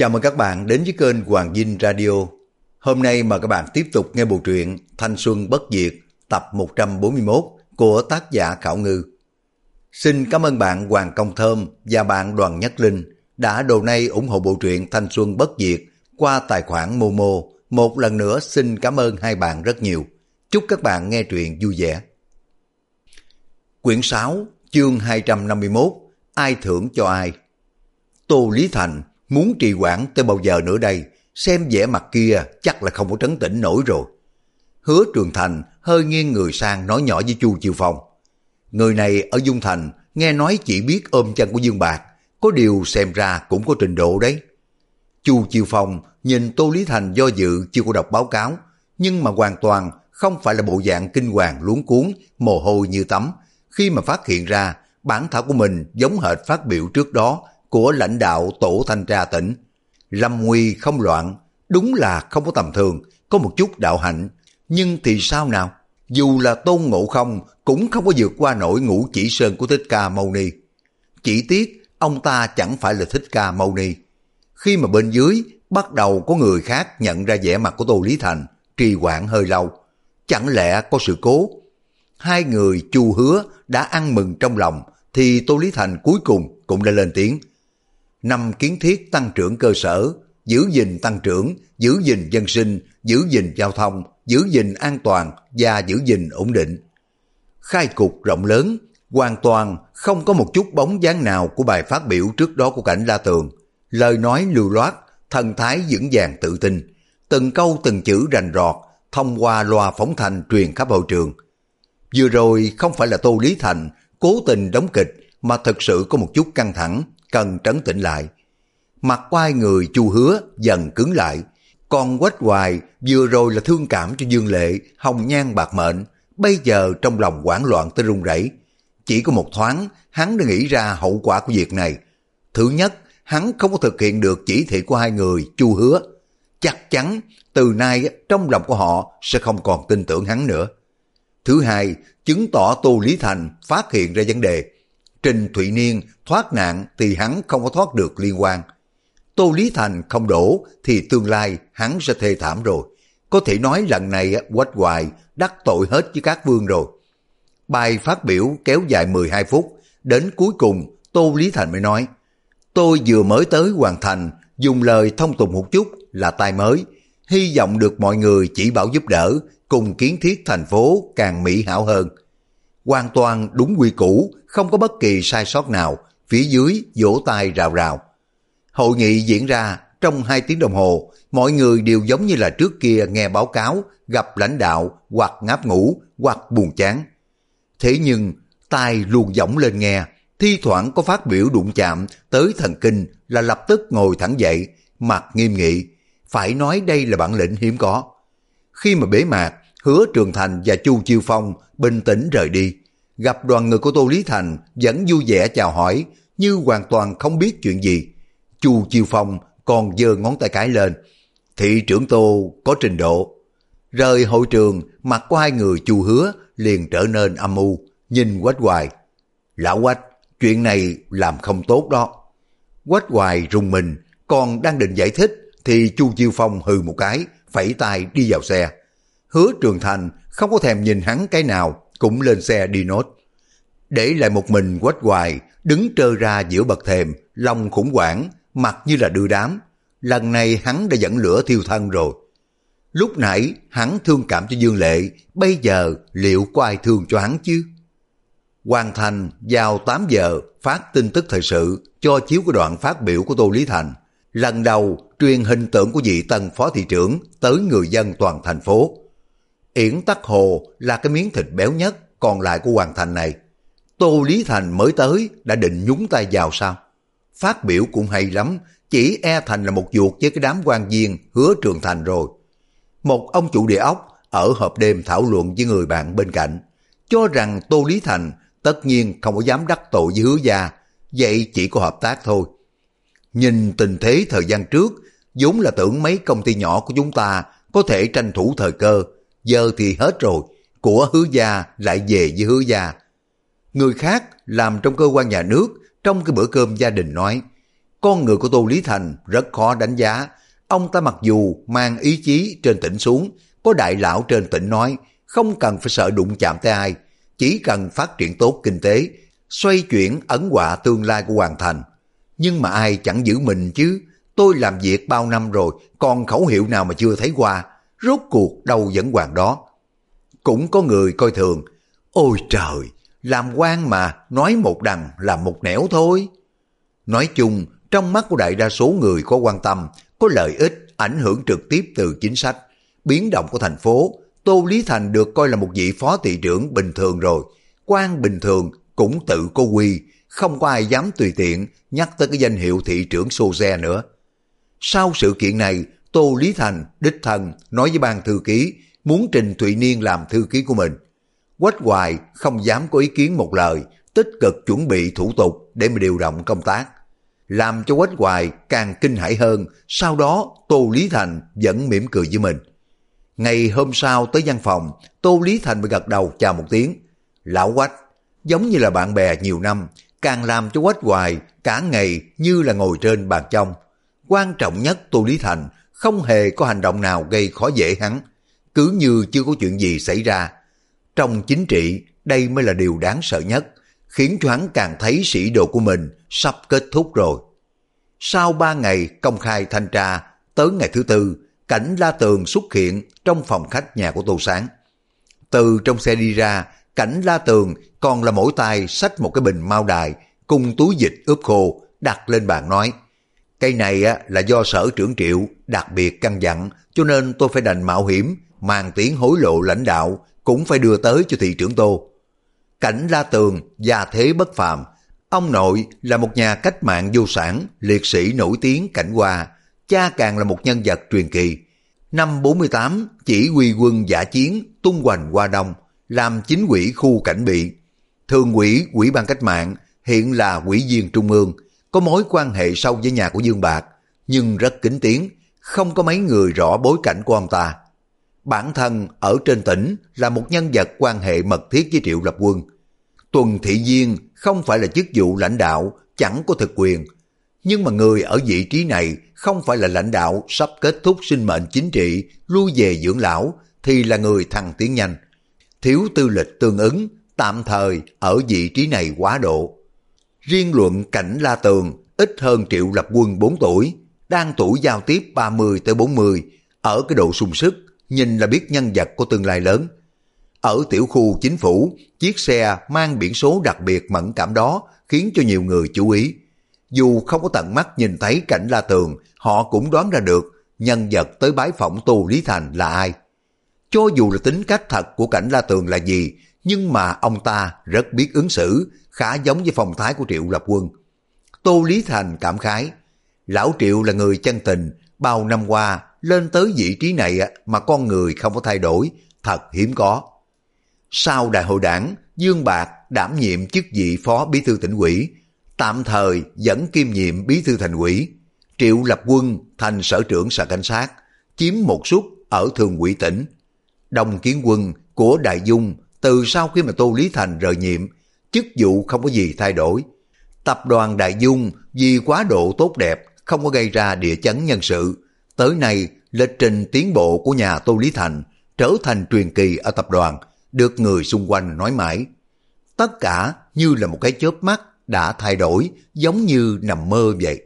Chào mừng các bạn đến với kênh Hoàng Dinh Radio. Hôm nay mời các bạn tiếp tục nghe bộ truyện Thanh Xuân Bất Diệt tập 141 của tác giả Khảo Ngư. Xin cảm ơn bạn Hoàng Công Thơm và bạn Đoàn Nhất Linh đã donate ủng hộ bộ truyện Thanh Xuân Bất Diệt qua tài khoản Momo. Một lần nữa xin cảm ơn hai bạn rất nhiều. Chúc các bạn nghe truyện vui vẻ. Quyển 6, chương 251, ai thưởng cho ai? Tô Lý Thành muốn trì hoãn tới bao giờ nữa đây? Xem vẻ mặt kia chắc là không có trấn tĩnh nổi rồi. Hứa Trường Thành hơi nghiêng người sang nói nhỏ với Chu Chiêu Phong. Người này ở Dung Thành nghe nói chỉ biết ôm chân của Dương Bạc, có điều xem ra cũng có trình độ đấy. Chu Chiêu Phong nhìn Tô Lý Thành do dự chưa có đọc báo cáo, nhưng mà hoàn toàn không phải là bộ dạng kinh hoàng luống cuống, mồ hôi như tắm, khi mà phát hiện ra bản thảo của mình giống hệt phát biểu trước đó của lãnh đạo tổ thanh tra tỉnh. Lâm nguy không loạn, đúng là không có tầm thường, có một chút đạo hạnh, nhưng thì sao nào? Dù là Tôn Ngộ Không cũng không có vượt qua nổi Ngũ Chỉ Sơn của Thích Ca Mâu Ni. Chỉ tiếc ông ta chẳng phải là Thích Ca Mâu Ni. Khi mà bên dưới bắt đầu có người khác nhận ra vẻ mặt của Tô Lý Thành, trì hoãn hơi lâu. Chẳng lẽ có sự cố? Hai người Chu Hứa đã ăn mừng trong lòng, thì Tô Lý Thành cuối cùng cũng đã lên tiếng. 5 kiến thiết tăng trưởng cơ sở, giữ gìn tăng trưởng, giữ gìn dân sinh, giữ gìn giao thông, giữ gìn an toàn và giữ gìn ổn định. Khai cục rộng lớn, hoàn toàn không có một chút bóng dáng nào của bài phát biểu trước đó của Cảnh La Tường. Lời nói lưu loát, thần thái vững vàng tự tin, từng câu từng chữ rành rọt, thông qua loa phóng thanh truyền khắp hội trường. Vừa rồi không phải là Tô Lý Thành cố tình đóng kịch, mà thực sự có một chút căng thẳng, cần trấn tĩnh lại. Mặt của hai người Chu Hứa dần cứng lại, còn Quách Hoài vừa rồi là thương cảm cho Dương Lệ, hồng nhan bạc mệnh, bây giờ trong lòng hoảng loạn tới run rẩy. Chỉ có một thoáng, hắn đã nghĩ ra hậu quả của việc này. Thứ nhất, hắn không có thực hiện được chỉ thị của hai người Chu Hứa. Chắc chắn từ nay trong lòng của họ sẽ không còn tin tưởng hắn nữa. Thứ hai, chứng tỏ Tô Lý Thành phát hiện ra vấn đề. Trình Thụy Niên thoát nạn thì hắn không có thoát được liên quan. Tô Lý Thành không đổ thì tương lai hắn sẽ thê thảm rồi. Có thể nói lần này Quách Hoài đắc tội hết với các vương rồi. Bài phát biểu kéo dài 12 phút, đến cuối cùng Tô Lý Thành mới nói: tôi vừa mới tới hoàn thành, dùng lời thông tục một chút là tai mới, hy vọng được mọi người chỉ bảo giúp đỡ, cùng kiến thiết thành phố càng mỹ hảo hơn. Hoàn toàn đúng quy củ, không có bất kỳ sai sót nào, phía dưới vỗ tay rào rào. Hội nghị diễn ra trong 2 tiếng đồng hồ, mọi người đều giống như là trước kia nghe báo cáo, gặp lãnh đạo hoặc ngáp ngủ hoặc buồn chán. Thế nhưng tai luôn dõng lên nghe, thi thoảng có phát biểu đụng chạm tới thần kinh là lập tức ngồi thẳng dậy, mặt nghiêm nghị, phải nói đây là bản lĩnh hiếm có. Khi mà bế mạc, Hứa Trường Thành và Chu Chiêu Phong bình tĩnh rời đi, gặp đoàn người của Tô Lý Thành vẫn vui vẻ chào hỏi như hoàn toàn không biết chuyện gì. Chu Chiêu Phong còn giơ ngón tay cái lên. Thị trưởng Tô có trình độ. Rời hội trường, mặt của hai người Chu Hứa liền trở nên âm u, nhìn Quách Hoài. Lão Quách, chuyện này làm không tốt đó. Quách Hoài rùng mình, còn đang định giải thích thì Chu Chiêu Phong hừ một cái, phẩy tay đi vào xe. Hứa Trường Thành không có thèm nhìn hắn cái nào, cũng lên xe đi nốt. Để lại một mình Quách Hoài đứng trơ ra giữa bậc thềm, lòng khủng hoảng, mặt như là đưa đám. Lần này hắn đã dẫn lửa thiêu thân rồi. Lúc nãy hắn thương cảm cho Dương Lệ, bây giờ liệu có ai thương cho hắn chứ? Hoàn Thành vào 8 giờ phát tin tức thời sự cho chiếu cái đoạn phát biểu của Tô Lý Thành. Lần đầu truyền hình tượng của vị tân phó thị trưởng tới người dân toàn thành phố. Yển Tắc Hồ là cái miếng thịt béo nhất còn lại của Hoàn Thành này. Tô Lý Thành mới tới đã định nhúng tay vào sao? Phát biểu cũng hay lắm, chỉ e thành là một vuột với cái đám quan viên Hứa Trường Thành rồi. Một ông chủ địa ốc ở họp đêm thảo luận với người bạn bên cạnh, cho rằng Tô Lý Thành tất nhiên không có dám đắc tội với Hứa gia, vậy chỉ có hợp tác thôi. Nhìn tình thế thời gian trước, vốn là tưởng mấy công ty nhỏ của chúng ta có thể tranh thủ thời cơ, giờ thì hết rồi, của Hứa gia lại về với Hứa gia. Người khác làm trong cơ quan nhà nước, trong cái bữa cơm gia đình nói, Con người của Tô Lý Thành rất khó đánh giá. Ông ta mặc dù mang ý chí trên tỉnh xuống, có đại lão trên tỉnh nói không cần phải sợ đụng chạm tới ai, chỉ cần phát triển tốt kinh tế, xoay chuyển ấn họa tương lai của Hoàng Thành. Nhưng mà ai chẳng giữ mình chứ, tôi làm việc bao năm rồi, còn khẩu hiệu nào mà chưa thấy qua, rốt cuộc đâu vẫn hoàng đó. Cũng có người coi thường, ôi trời, làm quan mà, nói một đằng làm một nẻo thôi. Nói chung, trong mắt của đại đa số người có quan tâm, có lợi ích, ảnh hưởng trực tiếp từ chính sách, biến động của thành phố, Tô Lý Thành được coi là một vị phó thị trưởng bình thường rồi. Quan bình thường cũng tự có quy, không có ai dám tùy tiện nhắc tới cái danh hiệu thị trưởng xô xe nữa. Sau sự kiện này, Tô Lý Thành đích thân nói với ban thư ký muốn trình Thụy Niên làm thư ký của mình. Quách Hoài không dám có ý kiến một lời, tích cực chuẩn bị thủ tục để mà điều động công tác. Làm cho Quách Hoài càng kinh hãi hơn, sau đó Tô Lý Thành vẫn mỉm cười với mình. Ngày hôm sau tới văn phòng, Tô Lý Thành mới gật đầu chào một tiếng. Lão Quách, giống như là bạn bè nhiều năm, càng làm cho Quách Hoài cả ngày như là ngồi trên bàn trong. Quan trọng nhất Tô Lý Thành không hề có hành động nào gây khó dễ hắn, cứ như chưa có chuyện gì xảy ra. Trong chính trị, đây mới là điều đáng sợ nhất, khiến cho hắn càng thấy sĩ đồ của mình sắp kết thúc rồi. Sau 3 ngày công khai thanh tra, tới ngày thứ tư, Cảnh La Tường xuất hiện trong phòng khách nhà của Tô Sáng. Từ trong xe đi ra, Cảnh La Tường còn là mỗi tay xách một cái bình mao đài cùng túi dịch ướp khô đặt lên bàn nói: Cây này là do Sở trưởng Triệu đặc biệt căn dặn, cho nên tôi phải đành mạo hiểm mang tiếng hối lộ lãnh đạo cũng phải đưa tới cho thị trưởng Tô. Cảnh La Tường gia thế bất phàm, ông nội là một nhà cách mạng vô sản, liệt sĩ nổi tiếng Cảnh Hoa, cha càng là một nhân vật truyền kỳ. Năm 48 chỉ huy quân dã chiến tung hoành qua Đông, làm chính ủy khu Cảnh Bị, thường ủy Ủy ban cách mạng, hiện là ủy viên trung ương, có mối quan hệ sâu với nhà của Dương Bạc, nhưng rất kín tiếng, không có mấy người rõ bối cảnh của ông ta. Bản thân ở trên tỉnh là một nhân vật quan hệ mật thiết với Triệu Lập Quân. Tuần thị viên không phải là chức vụ lãnh đạo, chẳng có thực quyền, nhưng mà người ở vị trí này không phải là lãnh đạo sắp kết thúc sinh mệnh chính trị, lui về dưỡng lão, thì là người thăng tiến nhanh. Thiếu tư lịch tương ứng, tạm thời ở vị trí này quá độ. Riêng luận Cảnh La Tường ít hơn Triệu Lập Quân 4 tuổi, đang tuổi giao tiếp 30 tới 40, ở cái độ sung sức, nhìn là biết nhân vật có tương lai lớn. Ở tiểu khu chính phủ, chiếc xe mang biển số đặc biệt mẫn cảm đó khiến cho nhiều người chú ý. Dù không có tận mắt nhìn thấy Cảnh La Tường, họ cũng đoán ra được nhân vật tới bái phỏng Tô Lý Thành là ai. Cho dù là tính cách thật của Cảnh La Tường là gì, nhưng mà ông ta rất biết ứng xử, khá giống với phong thái của Triệu Lập Quân. Tô Lý Thành cảm khái, lão Triệu là người chân tình, bao năm qua lên tới vị trí này mà con người không có thay đổi, thật hiếm có. Sau đại hội đảng, Dương Bạc đảm nhiệm chức vị phó bí thư tỉnh ủy, tạm thời vẫn kiêm nhiệm bí thư thành ủy. Triệu Lập Quân thành sở trưởng sở cảnh sát, chiếm một suất ở thường ủy tỉnh. Đồng Kiến Quân của Đại Dung từ sau khi mà Tô Lý Thành rời nhiệm, chức vụ không có gì thay đổi. Tập đoàn Đại Dung vì quá độ tốt đẹp, không có gây ra địa chấn nhân sự. Tới nay, lịch trình tiến bộ của nhà Tô Lý Thành trở thành truyền kỳ ở tập đoàn, được người xung quanh nói mãi. Tất cả như là một cái chớp mắt đã thay đổi, giống như nằm mơ vậy.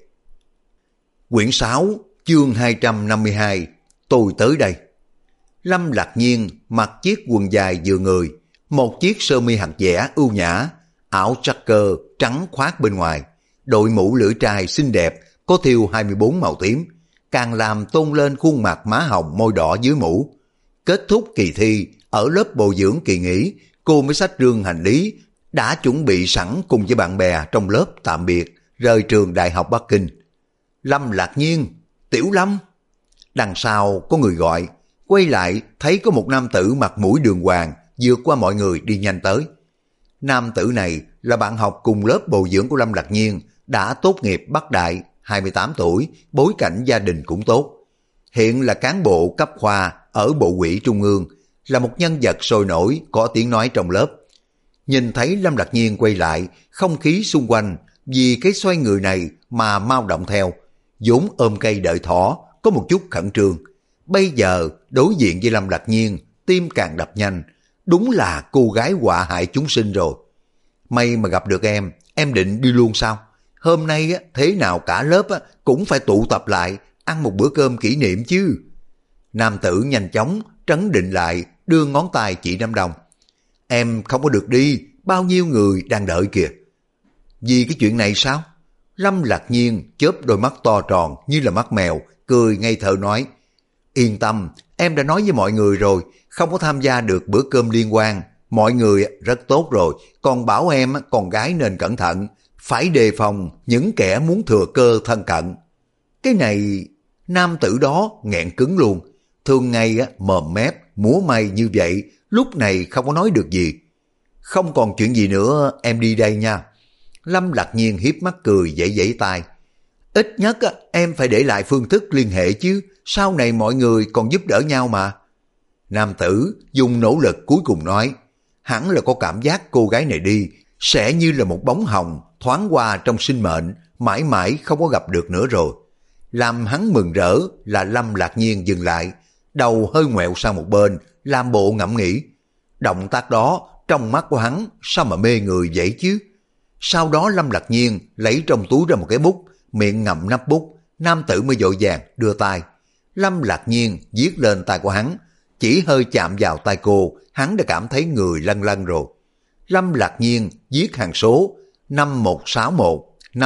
Quyển 6, chương 252, tôi tới đây. Lâm Lạc Nhiên mặc chiếc quần dài vừa người, một chiếc sơ mi hạt dẻ ưu nhã, áo tracker trắng khoác bên ngoài, đội mũ lưỡi trai xinh đẹp có thêu 24 màu tím, càng làm tôn lên khuôn mặt má hồng môi đỏ dưới mũ. Kết thúc kỳ thi, ở lớp bồi dưỡng kỳ nghỉ, cô mới xách rương hành lý, đã chuẩn bị sẵn cùng với bạn bè trong lớp tạm biệt, rời trường Đại học Bắc Kinh. Lâm Lạc Nhiên, Tiểu Lâm. Đằng sau có người gọi, quay lại thấy có một nam tử mặt mũi đường hoàng vượt qua mọi người đi nhanh tới. Nam tử này là bạn học cùng lớp bồi dưỡng của Lâm Lạc Nhiên, đã tốt nghiệp Bắc Đại, 28 tuổi, bối cảnh gia đình cũng tốt. Hiện là cán bộ cấp khoa ở Bộ ủy Trung ương, là một nhân vật sôi nổi có tiếng nói trong lớp. Nhìn thấy Lâm Lạc Nhiên quay lại, không khí xung quanh vì cái xoay người này mà mau động theo, vốn ôm cây đợi thỏ, có một chút khẩn trương. Bây giờ đối diện với Lâm Lạc Nhiên, tim càng đập nhanh, đúng là cô gái họa hại chúng sinh rồi. May mà gặp được em định đi luôn sao? Hôm nay thế nào cả lớp cũng phải tụ tập lại, ăn một bữa cơm kỷ niệm chứ. Nam tử nhanh chóng trấn định lại, đưa ngón tay chỉ đám đông. Em không có được đi, bao nhiêu người đang đợi kìa. Vì cái chuyện này sao? Lâm Lạc Nhiên chớp đôi mắt to tròn như là mắt mèo, cười ngây thơ nói. Yên tâm, em đã nói với mọi người rồi, không có tham gia được bữa cơm liên quan. Mọi người rất tốt rồi, còn bảo em con gái nên cẩn thận, phải đề phòng những kẻ muốn thừa cơ thân cận. Cái này, nam tử đó nghẹn cứng luôn. Thường ngày mồm mép, múa may như vậy, lúc này không có nói được gì. Không còn chuyện gì nữa, em đi đây nha. Lâm Lạc Nhiên hiếp mắt cười vẫy vẫy tay. Ít nhất em phải để lại phương thức liên hệ chứ, sau này mọi người còn giúp đỡ nhau mà. Nam tử dùng nỗ lực cuối cùng nói, hẳn là có cảm giác cô gái này đi, sẽ như là một bóng hồng thoáng qua trong sinh mệnh, mãi mãi không có gặp được nữa rồi. Làm hắn mừng rỡ là Lâm Lạc Nhiên dừng lại, đầu hơi ngoẹo sang một bên, làm bộ ngẫm nghĩ. Động tác đó, trong mắt của hắn, sao mà mê người vậy chứ? Sau đó Lâm Lạc Nhiên lấy trong túi ra một cái bút, miệng ngậm nắp bút, nam tử mới vội vàng đưa tay. Lâm Lạc Nhiên viết lên tay của hắn, chỉ hơi chạm vào tay cô, hắn đã cảm thấy người lân lân rồi. Lâm Lạc Nhiên viết hàng số 5161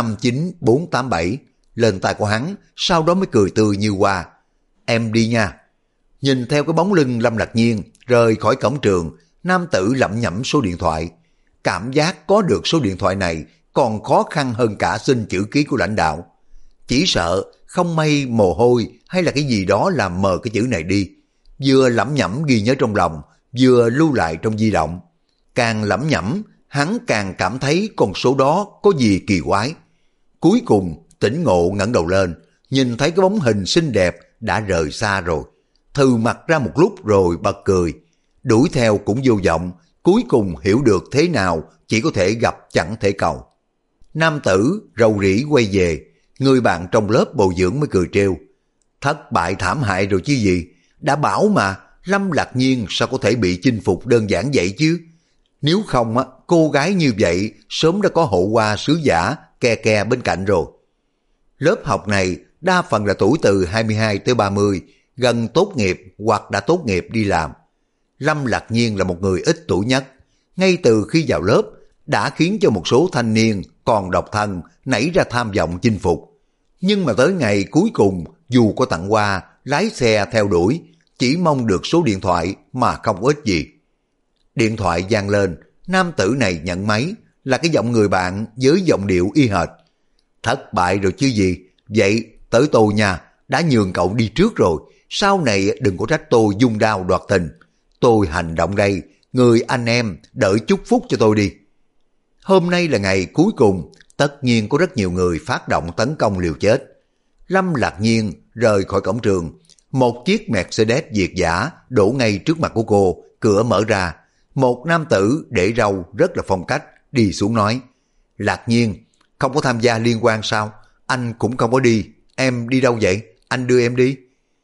59487 lên tay của hắn, sau đó mới cười tươi như hoa. Em đi nha. Nhìn theo cái bóng lưng Lâm Lạc Nhiên rời khỏi cổng trường, nam tử lẩm nhẩm số điện thoại. Cảm giác có được số điện thoại này còn khó khăn hơn cả xin chữ ký của lãnh đạo. Chỉ sợ không may mồ hôi hay là cái gì đó làm mờ cái chữ này đi. Vừa lẩm nhẩm ghi nhớ trong lòng, vừa lưu lại trong di động. Càng lẩm nhẩm, hắn càng cảm thấy con số đó có gì kỳ quái. Cuối cùng tỉnh ngộ ngẩng đầu lên, nhìn thấy cái bóng hình xinh đẹp đã rời xa rồi. Thừ mặt ra một lúc rồi bật cười. Đuổi theo cũng vô vọng, cuối cùng hiểu được thế nào chỉ có thể gặp chẳng thể cầu. Nam tử rầu rĩ quay về, người bạn trong lớp bồi dưỡng mới cười trêu. Thất bại thảm hại rồi chứ gì, đã bảo mà, Lâm Lạc Nhiên sao có thể bị chinh phục đơn giản vậy chứ? Nếu không cô gái như vậy sớm đã có hộ hoa sứ giả ke ke bên cạnh rồi. Lớp học này đa phần là tuổi từ 22 tới 30, gần tốt nghiệp hoặc đã tốt nghiệp đi làm. Lâm Lạc Nhiên là một người ít tuổi nhất, ngay từ khi vào lớp đã khiến cho một số thanh niên còn độc thân nảy ra tham vọng chinh phục. Nhưng mà tới ngày cuối cùng, dù có tặng hoa, lái xe theo đuổi, chỉ mong được số điện thoại mà không có ích gì. Điện thoại vang lên, nam tử này nhận máy, là cái giọng người bạn với giọng điệu y hệt. Thất bại rồi chứ gì, vậy tới tôi nha, đã nhường cậu đi trước rồi, sau này đừng có trách tôi dung đao đoạt tình. Tôi hành động đây, người anh em đợi chúc phúc cho tôi đi. Hôm nay là ngày cuối cùng, tất nhiên có rất nhiều người phát động tấn công liều chết. Lâm Lạc Nhiên rời khỏi cổng trường, một chiếc Mercedes Việt dã đổ ngay trước mặt của cô, cửa mở ra. Một nam tử để râu rất là phong cách đi xuống nói, Lạc Nhiên, không có tham gia liên quan sao? Anh cũng không có đi, em đi đâu vậy? Anh đưa em đi.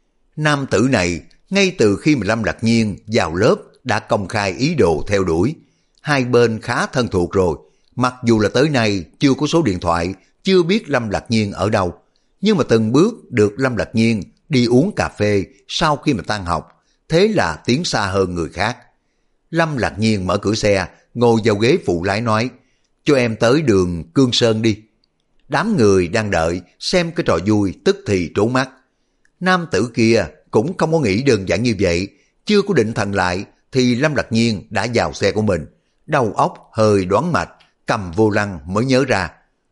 Nam tử này, ngay từ khi mà Lâm Lạc Nhiên vào lớp đã công khai ý đồ theo đuổi. Hai bên khá thân thuộc rồi, mặc dù là tới nay chưa có số điện thoại, chưa biết Lâm Lạc Nhiên ở đâu. Nhưng mà từng bước được Lâm Lạc Nhiên đi uống cà phê sau khi mà tan học, thế là tiến xa hơn người khác. Lâm Lạc Nhiên mở cửa xe, ngồi vào ghế phụ lái nói, cho em tới đường Cương Sơn đi. Đám người đang đợi xem cái trò vui tức thì trố mắt. Nam tử kia cũng không có nghĩ đơn giản như vậy, chưa có định thần lại thì Lâm Lạc Nhiên đã vào xe của mình, đầu óc hơi đoán mạch, cầm vô lăng mới nhớ ra.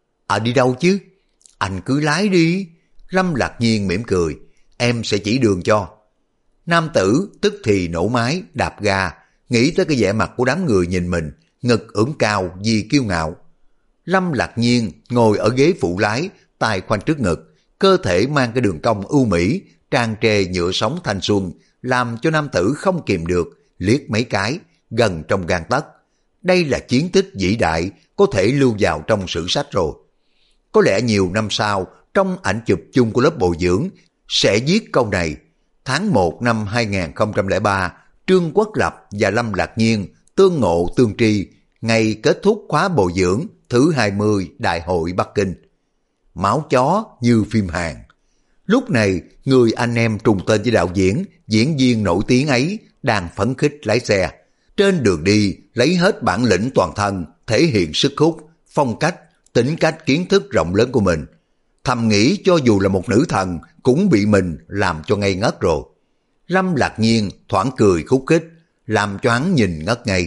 Đi đâu chứ? Anh cứ lái đi. Lâm Lạc Nhiên mỉm cười, em sẽ chỉ đường cho. Nam tử tức thì nổ máy, đạp ga, nghĩ tới cái vẻ mặt của đám người nhìn mình, ngực ưỡn cao vì kiêu ngạo. Lâm Lạc Nhiên ngồi ở ghế phụ lái, tay khoanh trước ngực, cơ thể mang cái đường cong ưu mỹ, tràn trề nhựa sống thanh xuân, làm cho nam tử không kìm được, liếc mấy cái, gần trong gang tấc. Đây là chiến tích vĩ đại, có thể lưu vào trong sử sách rồi. có lẽ nhiều năm sau, trong ảnh chụp chung của lớp bồi dưỡng, sẽ viết câu này. Tháng 1 năm 2003, Trương Quốc Lập và Lâm Lạc Nhiên tương ngộ tương tri, ngày kết thúc khóa bồi dưỡng thứ 20 Đại hội Bắc Kinh. Máu chó như phim Hàn. Lúc này, người anh em trùng tên với đạo diễn, diễn viên nổi tiếng ấy đang phấn khích lái xe. Trên đường đi, lấy hết bản lĩnh toàn thân, thể hiện sức hút, phong cách, tính cách kiến thức rộng lớn của mình. Thầm nghĩ cho dù là một nữ thần cũng bị mình làm cho ngây ngất rồi. Lâm Lạc Nhiên thoảng cười khúc khích, làm cho hắn nhìn ngất ngây.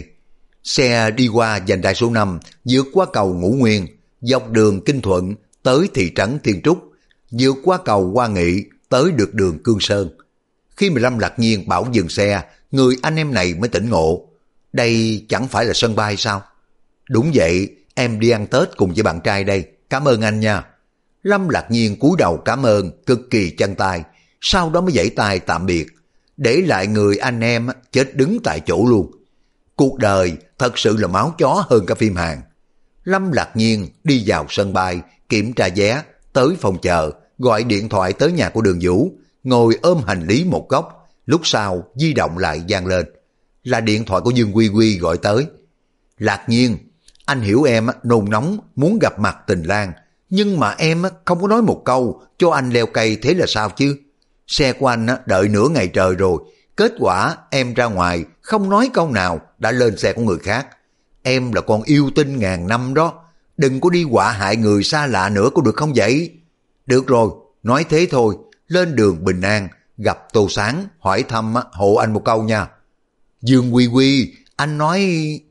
Xe đi qua vành đai số 5, vượt qua cầu Ngũ Nguyên, dọc đường Kinh Thuận tới thị trấn Thiên Trúc, vượt qua cầu Hoa Nghị tới được đường Cương Sơn. Khi mà Lâm Lạc Nhiên bảo dừng xe, người anh em này mới tỉnh ngộ. Đây chẳng phải là sân bay sao? Đúng vậy, em đi ăn Tết cùng với bạn trai đây, cảm ơn anh nha. Lâm Lạc Nhiên cúi đầu cảm ơn, cực kỳ chân tay, sau đó mới vẫy tay tạm biệt, để lại người anh em chết đứng tại chỗ luôn. Cuộc đời thật sự là máu chó hơn cả phim Hàn. Lâm Lạc Nhiên đi vào sân bay, kiểm tra vé, tới phòng chờ, gọi điện thoại tới nhà của Đường Vũ, ngồi ôm hành lý một góc, lúc sau di động lại vang lên. Là điện thoại của Dương Quy Quy gọi tới. Lạc Nhiên, anh hiểu em nôn nóng muốn gặp mặt Tình Lan, nhưng mà em không có nói một câu cho anh leo cây thế là sao chứ? Xe của anh đợi nửa ngày trời rồi, kết quả em ra ngoài không nói câu nào đã lên xe của người khác. Em là con yêu tinh ngàn năm đó, đừng có đi họa hại người xa lạ nữa có được không vậy? Được rồi, nói thế thôi, lên đường bình an, gặp Tô Sáng, hỏi thăm hộ anh một câu nha. Dương Quy Quy, anh nói...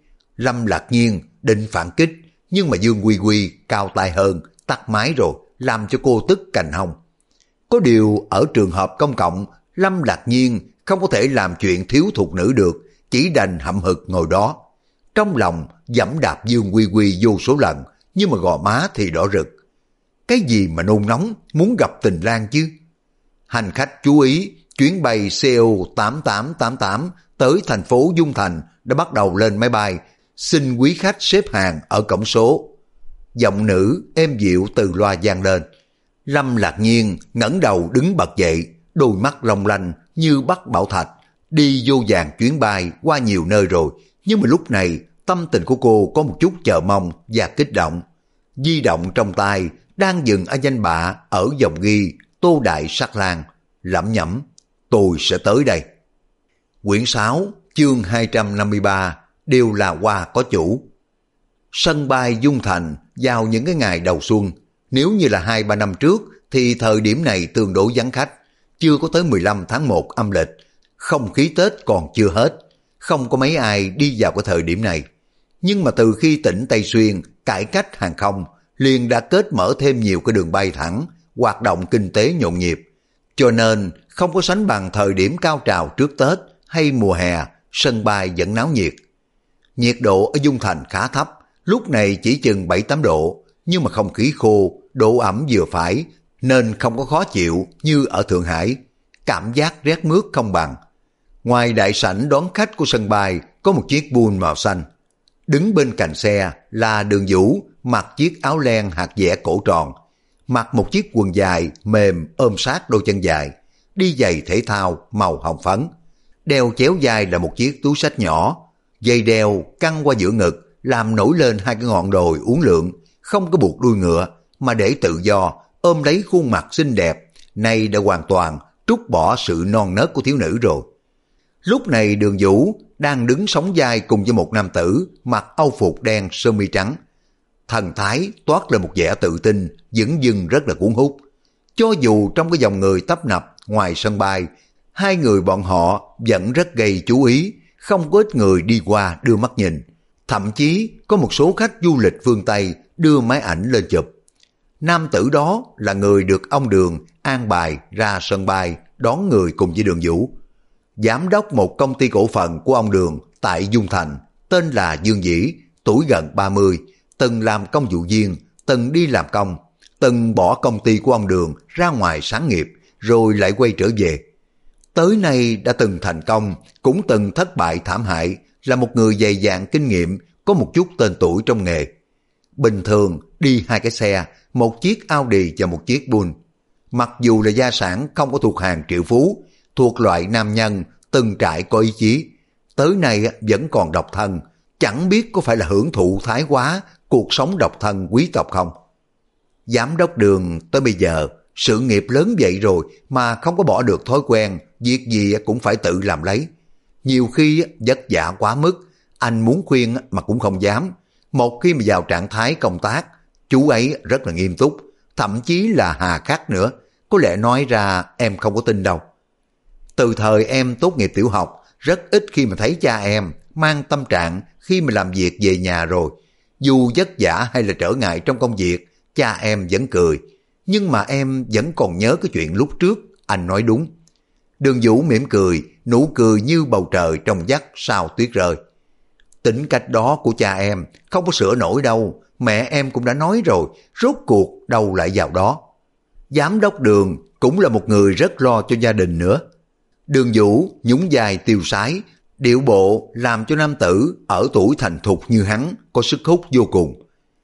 Lâm Lạc Nhiên định phản kích, nhưng mà Dương Quy Quy cao tay hơn, tắt máy rồi, làm cho cô tức cành hông. Có điều ở trường hợp công cộng, Lâm Lạc Nhiên không có thể làm chuyện thiếu thục nữ được, chỉ đành hậm hực ngồi đó. Trong lòng giẫm đạp Dương Quy Quy vô số lần, nhưng mà gò má thì đỏ rực. Cái gì mà nôn nóng muốn gặp Tình Lan chứ? Hành khách chú ý, chuyến bay CO 8888 tới thành phố Dung Thành đã bắt đầu lên máy bay, xin quý khách xếp hàng ở cổng số. Giọng nữ êm dịu từ loa vang lên. Lâm Lạc Nhiên ngẩng đầu đứng bật dậy, đôi mắt long lanh như bắt bảo thạch. Đi vô vàng chuyến bay qua nhiều nơi rồi, nhưng mà lúc này tâm tình của cô có một chút chờ mong và kích động. Di động trong tay đang dừng ở danh bạ ở dòng ghi Tô Đại Sắc Lang, lẩm nhẩm, tôi sẽ tới đây. Quyển 6, chương 253, đều là hoa có chủ. Sân bay Dung Thành vào những cái ngày đầu xuân, nếu như là 2-3 năm trước thì thời điểm này tương đối vắng khách, chưa có tới 15 tháng 1 âm lịch, không khí Tết còn chưa hết, không có mấy ai đi vào cái thời điểm này. Nhưng mà từ khi tỉnh Tây Xuyên cải cách hàng không, liền đã kết mở thêm nhiều cái đường bay thẳng, hoạt động kinh tế nhộn nhịp, cho nên không có sánh bằng thời điểm cao trào trước Tết hay mùa hè, sân bay vẫn náo nhiệt. Nhiệt độ ở Dung Thành khá thấp, lúc này chỉ chừng 7-8 độ, nhưng mà không khí khô, độ ẩm vừa phải, nên không có khó chịu như ở Thượng Hải, cảm giác rét mướt không bằng. Ngoài đại sảnh đón khách của sân bay có một chiếc buôn màu xanh. Đứng bên cạnh xe là Đường Vũ mặc chiếc áo len hạt dẻ cổ tròn, mặc một chiếc quần dài mềm ôm sát đôi chân dài, đi giày thể thao màu hồng phấn. Đeo chéo vai là một chiếc túi xách nhỏ, dây đeo căng qua giữa ngực làm nổi lên hai cái ngọn đồi uốn lượn, không có buộc đuôi ngựa mà để tự do ôm lấy khuôn mặt xinh đẹp, nay đã hoàn toàn trút bỏ sự non nớt của thiếu nữ rồi. Lúc này Đường Vũ đang đứng sóng vai cùng với một nam tử mặc âu phục đen sơ mi trắng. Thần thái toát lên một vẻ tự tin, dửng dưng rất là cuốn hút. Cho dù trong cái dòng người tấp nập ngoài sân bay, hai người bọn họ vẫn rất gây chú ý, không có ít người đi qua đưa mắt nhìn. Thậm chí có một số khách du lịch phương Tây đưa máy ảnh lên chụp. Nam tử đó là người được ông Đường an bài ra sân bay đón người cùng với Đường Vũ. Giám đốc một công ty cổ phần của ông Đường tại Dung Thành, tên là Dương Dĩ, tuổi gần 30, từng làm công vụ viên, từng đi làm công, từng bỏ công ty của ông Đường ra ngoài sáng nghiệp, rồi lại quay trở về. Tới nay đã từng thành công, cũng từng thất bại thảm hại, là một người dày dạn kinh nghiệm, có một chút tên tuổi trong nghề. Bình thường đi hai cái xe, một chiếc Audi và một chiếc Bull. Mặc dù là gia sản không có thuộc hàng triệu phú, thuộc loại nam nhân từng trải có ý chí, tới nay vẫn còn độc thân, chẳng biết có phải là hưởng thụ thái quá cuộc sống độc thân quý tộc không. Giám đốc Đường tới bây giờ sự nghiệp lớn vậy rồi mà không có bỏ được thói quen, việc gì cũng phải tự làm lấy. Nhiều khi vất vả quá mức, anh muốn khuyên mà cũng không dám. Một khi mà vào trạng thái công tác, chú ấy rất là nghiêm túc, thậm chí là hà khắc nữa. Có lẽ nói ra em không có tin đâu. Từ thời em tốt nghiệp tiểu học, rất ít khi mà thấy cha em mang tâm trạng khi mà làm việc về nhà rồi. Dù vất vả hay là trở ngại trong công việc, cha em vẫn cười. Nhưng mà em vẫn còn nhớ cái chuyện lúc trước, anh nói đúng. Đường Vũ mỉm cười, nụ cười như bầu trời trong vắt sau tuyết rơi. Tính cách đó của cha em không có sửa nổi đâu, mẹ em cũng đã nói rồi, rốt cuộc đâu lại vào đó. Giám đốc Đường cũng là một người rất lo cho gia đình nữa. Đường Vũ nhún vai tiêu sái, điệu bộ làm cho nam tử ở tuổi thành thục như hắn có sức hút vô cùng.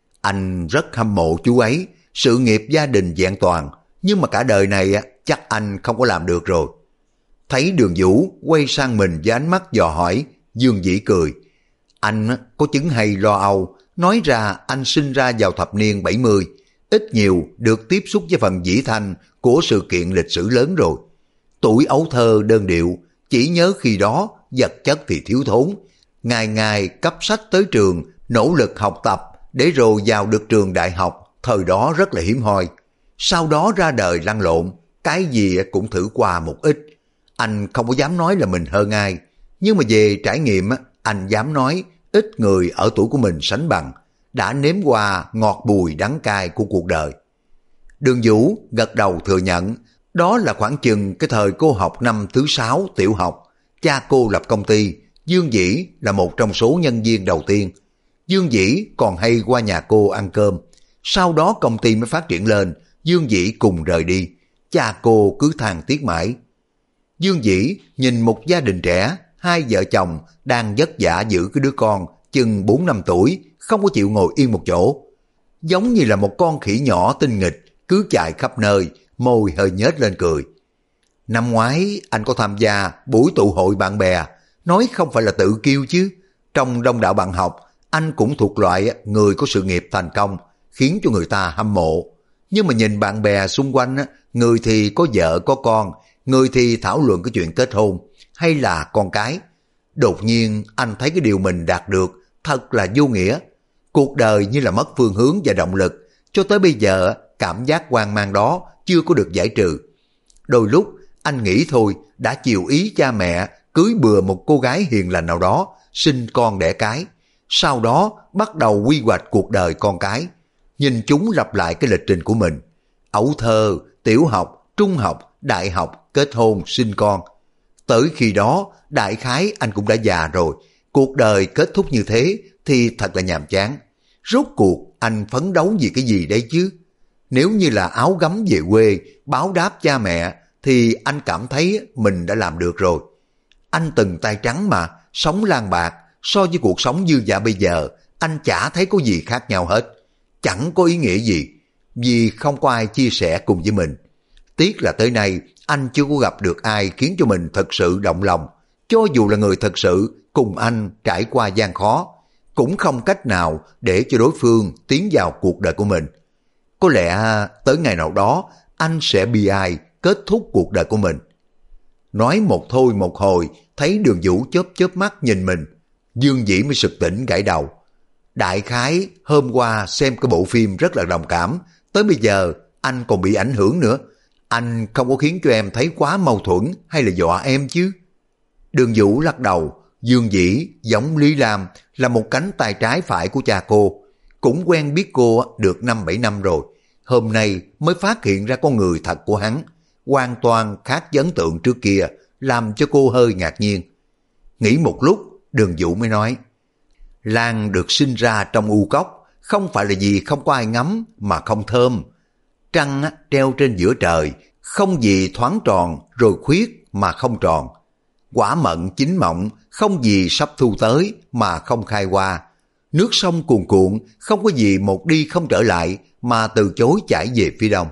Anh rất hâm mộ chú ấy, sự nghiệp gia đình vẹn toàn, nhưng mà cả đời này chắc anh không có làm được rồi. Thấy Đường Vũ quay sang mình với ánh mắt dò hỏi, Dương Dĩ cười. Anh có chứng hay lo âu, nói ra anh sinh ra vào thập niên 70, ít nhiều được tiếp xúc với phần dĩ thanh của sự kiện lịch sử lớn rồi. Tuổi ấu thơ đơn điệu, chỉ nhớ khi đó vật chất thì thiếu thốn, ngày ngày cấp sách tới trường, nỗ lực học tập để rồi vào được trường đại học, thời đó rất là hiếm hoi. Sau đó ra đời lăn lộn, cái gì cũng thử qua một ít. Anh không có dám nói là mình hơn ai, nhưng mà về trải nghiệm anh dám nói ít người ở tuổi của mình sánh bằng, đã nếm qua ngọt bùi đắng cay của cuộc đời. Đường Vũ gật đầu thừa nhận, đó là khoảng chừng cái thời cô học năm thứ 6 tiểu học, cha cô lập công ty, Dương Dĩ là một trong số nhân viên đầu tiên. Dương Dĩ còn hay qua nhà cô ăn cơm, sau đó công ty mới phát triển lên, Dương Dĩ cùng rời đi, cha cô cứ than tiếc mãi. Dương Dĩ nhìn một gia đình trẻ, hai vợ chồng đang vất vả giữ cái đứa con chừng 4 năm tuổi, không có chịu ngồi yên một chỗ. Giống như là một con khỉ nhỏ tinh nghịch, cứ chạy khắp nơi, môi hơi nhếch lên cười. Năm ngoái anh có tham gia buổi tụ hội bạn bè, nói không phải là tự kiêu chứ. Trong đông đảo bạn học, anh cũng thuộc loại người có sự nghiệp thành công, khiến cho người ta hâm mộ. Nhưng mà nhìn bạn bè xung quanh, người thì có vợ có con, người thì thảo luận cái chuyện kết hôn hay là con cái. Đột nhiên anh thấy cái điều mình đạt được thật là vô nghĩa. Cuộc đời như là mất phương hướng và động lực, cho tới bây giờ cảm giác hoang mang đó chưa có được giải trừ. Đôi lúc anh nghĩ thôi đã chiều ý cha mẹ cưới bừa một cô gái hiền lành nào đó, sinh con đẻ cái, sau đó bắt đầu quy hoạch cuộc đời con cái, nhìn chúng lặp lại cái lịch trình của mình. Ấu thơ, tiểu học, trung học, đại học, kết hôn, sinh con. Tới khi đó đại khái anh cũng đã già rồi, cuộc đời kết thúc như thế thì thật là nhàm chán. Rốt cuộc anh phấn đấu vì cái gì đấy chứ? Nếu như là áo gấm về quê, báo đáp cha mẹ, thì anh cảm thấy mình đã làm được rồi. Anh từng tay trắng mà, sống lang bạc, so với cuộc sống dư dả bây giờ, anh chả thấy có gì khác nhau hết. Chẳng có ý nghĩa gì, vì không có ai chia sẻ cùng với mình. Tiếc là tới nay, anh chưa có gặp được ai khiến cho mình thật sự động lòng. Cho dù là người thật sự cùng anh trải qua gian khó, cũng không cách nào để cho đối phương tiến vào cuộc đời của mình. Có lẽ tới ngày nào đó anh sẽ bi ai kết thúc cuộc đời của mình. Nói một thôi một hồi, thấy Đường Vũ chớp chớp mắt nhìn mình, Dương Dĩ mới sực tỉnh gãi đầu. Đại khái hôm qua xem cái bộ phim rất là đồng cảm, tới bây giờ anh còn bị ảnh hưởng nữa. Anh không có khiến cho em thấy quá mâu thuẫn hay là dọa em chứ? Đường Vũ lắc đầu. Dương Dĩ giống Lý Lam là một cánh tay trái phải của cha cô, cũng quen biết cô được 5-7 năm rồi. Hôm nay mới phát hiện ra con người thật của hắn, hoàn toàn khác với ấn tượng trước kia, làm cho cô hơi ngạc nhiên. Nghĩ một lúc, Đường Vũ mới nói, Lan được sinh ra trong u cốc, không phải là vì không có ai ngắm mà không thơm. Trăng treo trên giữa trời, không gì thoáng tròn rồi khuyết mà không tròn. Quả mận chín mọng, không gì sắp thu tới mà không khai hoa. Nước sông cuồn cuộn, không có gì một đi không trở lại mà từ chối chảy về phía đông.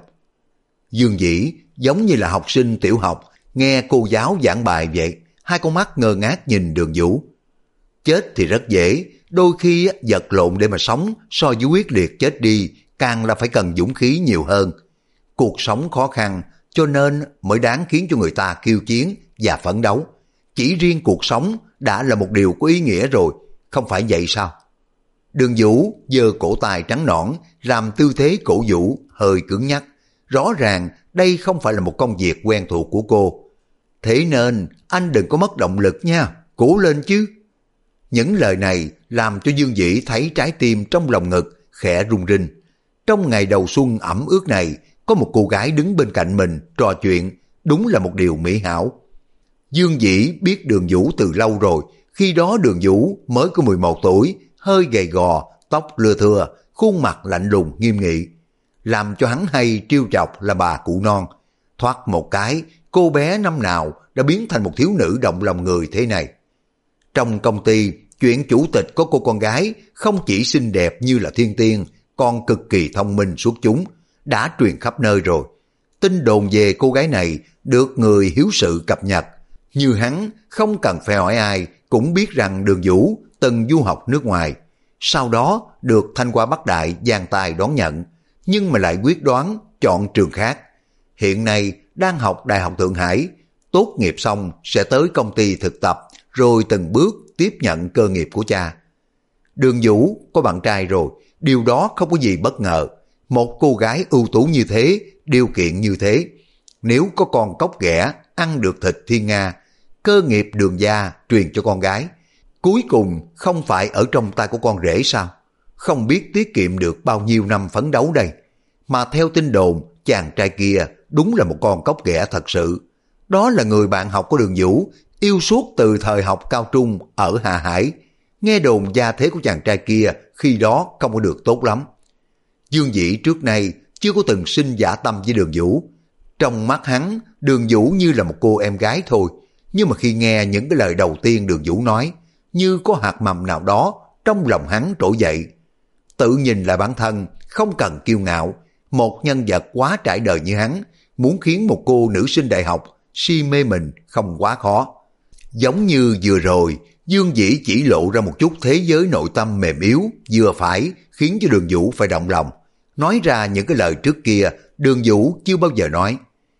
Dương Dĩ giống như là học sinh tiểu học nghe cô giáo giảng bài vậy, hai con mắt ngơ ngác nhìn Đường Vũ. Chết thì rất dễ, đôi khi vật lộn để mà sống so với quyết liệt chết đi càng là phải cần dũng khí nhiều hơn. Cuộc sống khó khăn cho nên mới đáng khiến cho người ta kiêu chiến và phấn đấu. Chỉ riêng cuộc sống đã là một điều có ý nghĩa rồi, không phải vậy sao? Đường Vũ giơ cổ tay trắng nõn làm tư thế cổ vũ hơi cứng nhắc. Rõ ràng đây không phải là một công việc quen thuộc của cô. Thế nên anh đừng có mất động lực nha, cố lên chứ. Những lời này làm cho Dương Dĩ thấy trái tim trong lòng ngực khẽ rung rinh. Trong ngày đầu xuân ẩm ướt này, có một cô gái đứng bên cạnh mình trò chuyện, đúng là một điều mỹ hảo. Dương Dĩ biết Đường Vũ từ lâu rồi, khi đó Đường Vũ mới có 11 tuổi, hơi gầy gò, tóc lưa thưa, khuôn mặt lạnh lùng nghiêm nghị. Làm cho hắn hay trêu chọc là bà cụ non. Thoát một cái, cô bé năm nào đã biến thành một thiếu nữ động lòng người thế này. Trong công ty, chuyện chủ tịch có cô con gái không chỉ xinh đẹp như là thiên tiên, còn cực kỳ thông minh xuất chúng, đã truyền khắp nơi rồi. Tin đồn về cô gái này được người hiếu sự cập nhật. Như hắn không cần phải hỏi ai cũng biết rằng Đường Vũ từng du học nước ngoài. Sau đó được Thanh Hoa Bắc Đại giang tay đón nhận, nhưng mà lại quyết đoán chọn trường khác. Hiện nay đang học Đại học Thượng Hải, tốt nghiệp xong sẽ tới công ty thực tập, rồi từng bước tiếp nhận cơ nghiệp của cha. Đường Vũ có bạn trai rồi, điều đó không có gì bất ngờ. Một cô gái ưu tú như thế, điều kiện như thế, nếu có con cóc ghẻ ăn được thịt thiên nga, cơ nghiệp Đường gia truyền cho con gái, cuối cùng không phải ở trong tay của con rể sao? Không biết tiết kiệm được bao nhiêu năm phấn đấu đây. Mà theo tin đồn, chàng trai kia đúng là một con cóc ghẻ thật sự. Đó là người bạn học của Đường Vũ, yêu suốt từ thời học cao trung ở Hà Hải. Nghe đồn gia thế của chàng trai kia khi đó không có được tốt lắm. Dương Dĩ trước nay chưa có từng sinh dã tâm với Đường Vũ. Trong mắt hắn, Đường Vũ như là một cô em gái thôi. Nhưng mà khi nghe những cái lời đầu tiên Đường Vũ nói, như có hạt mầm nào đó trong lòng hắn trỗi dậy. Tự nhìn lại bản thân, không cần kiêu ngạo. Một nhân vật quá trải đời như hắn, muốn khiến một cô nữ sinh đại học si mê mình không quá khó. Giống như vừa rồi, Dương Dĩ chỉ lộ ra một chút thế giới nội tâm mềm yếu, vừa phải khiến cho Đường Vũ phải động lòng. Nói ra những cái lời trước kia, Đường Vũ chưa bao giờ nói.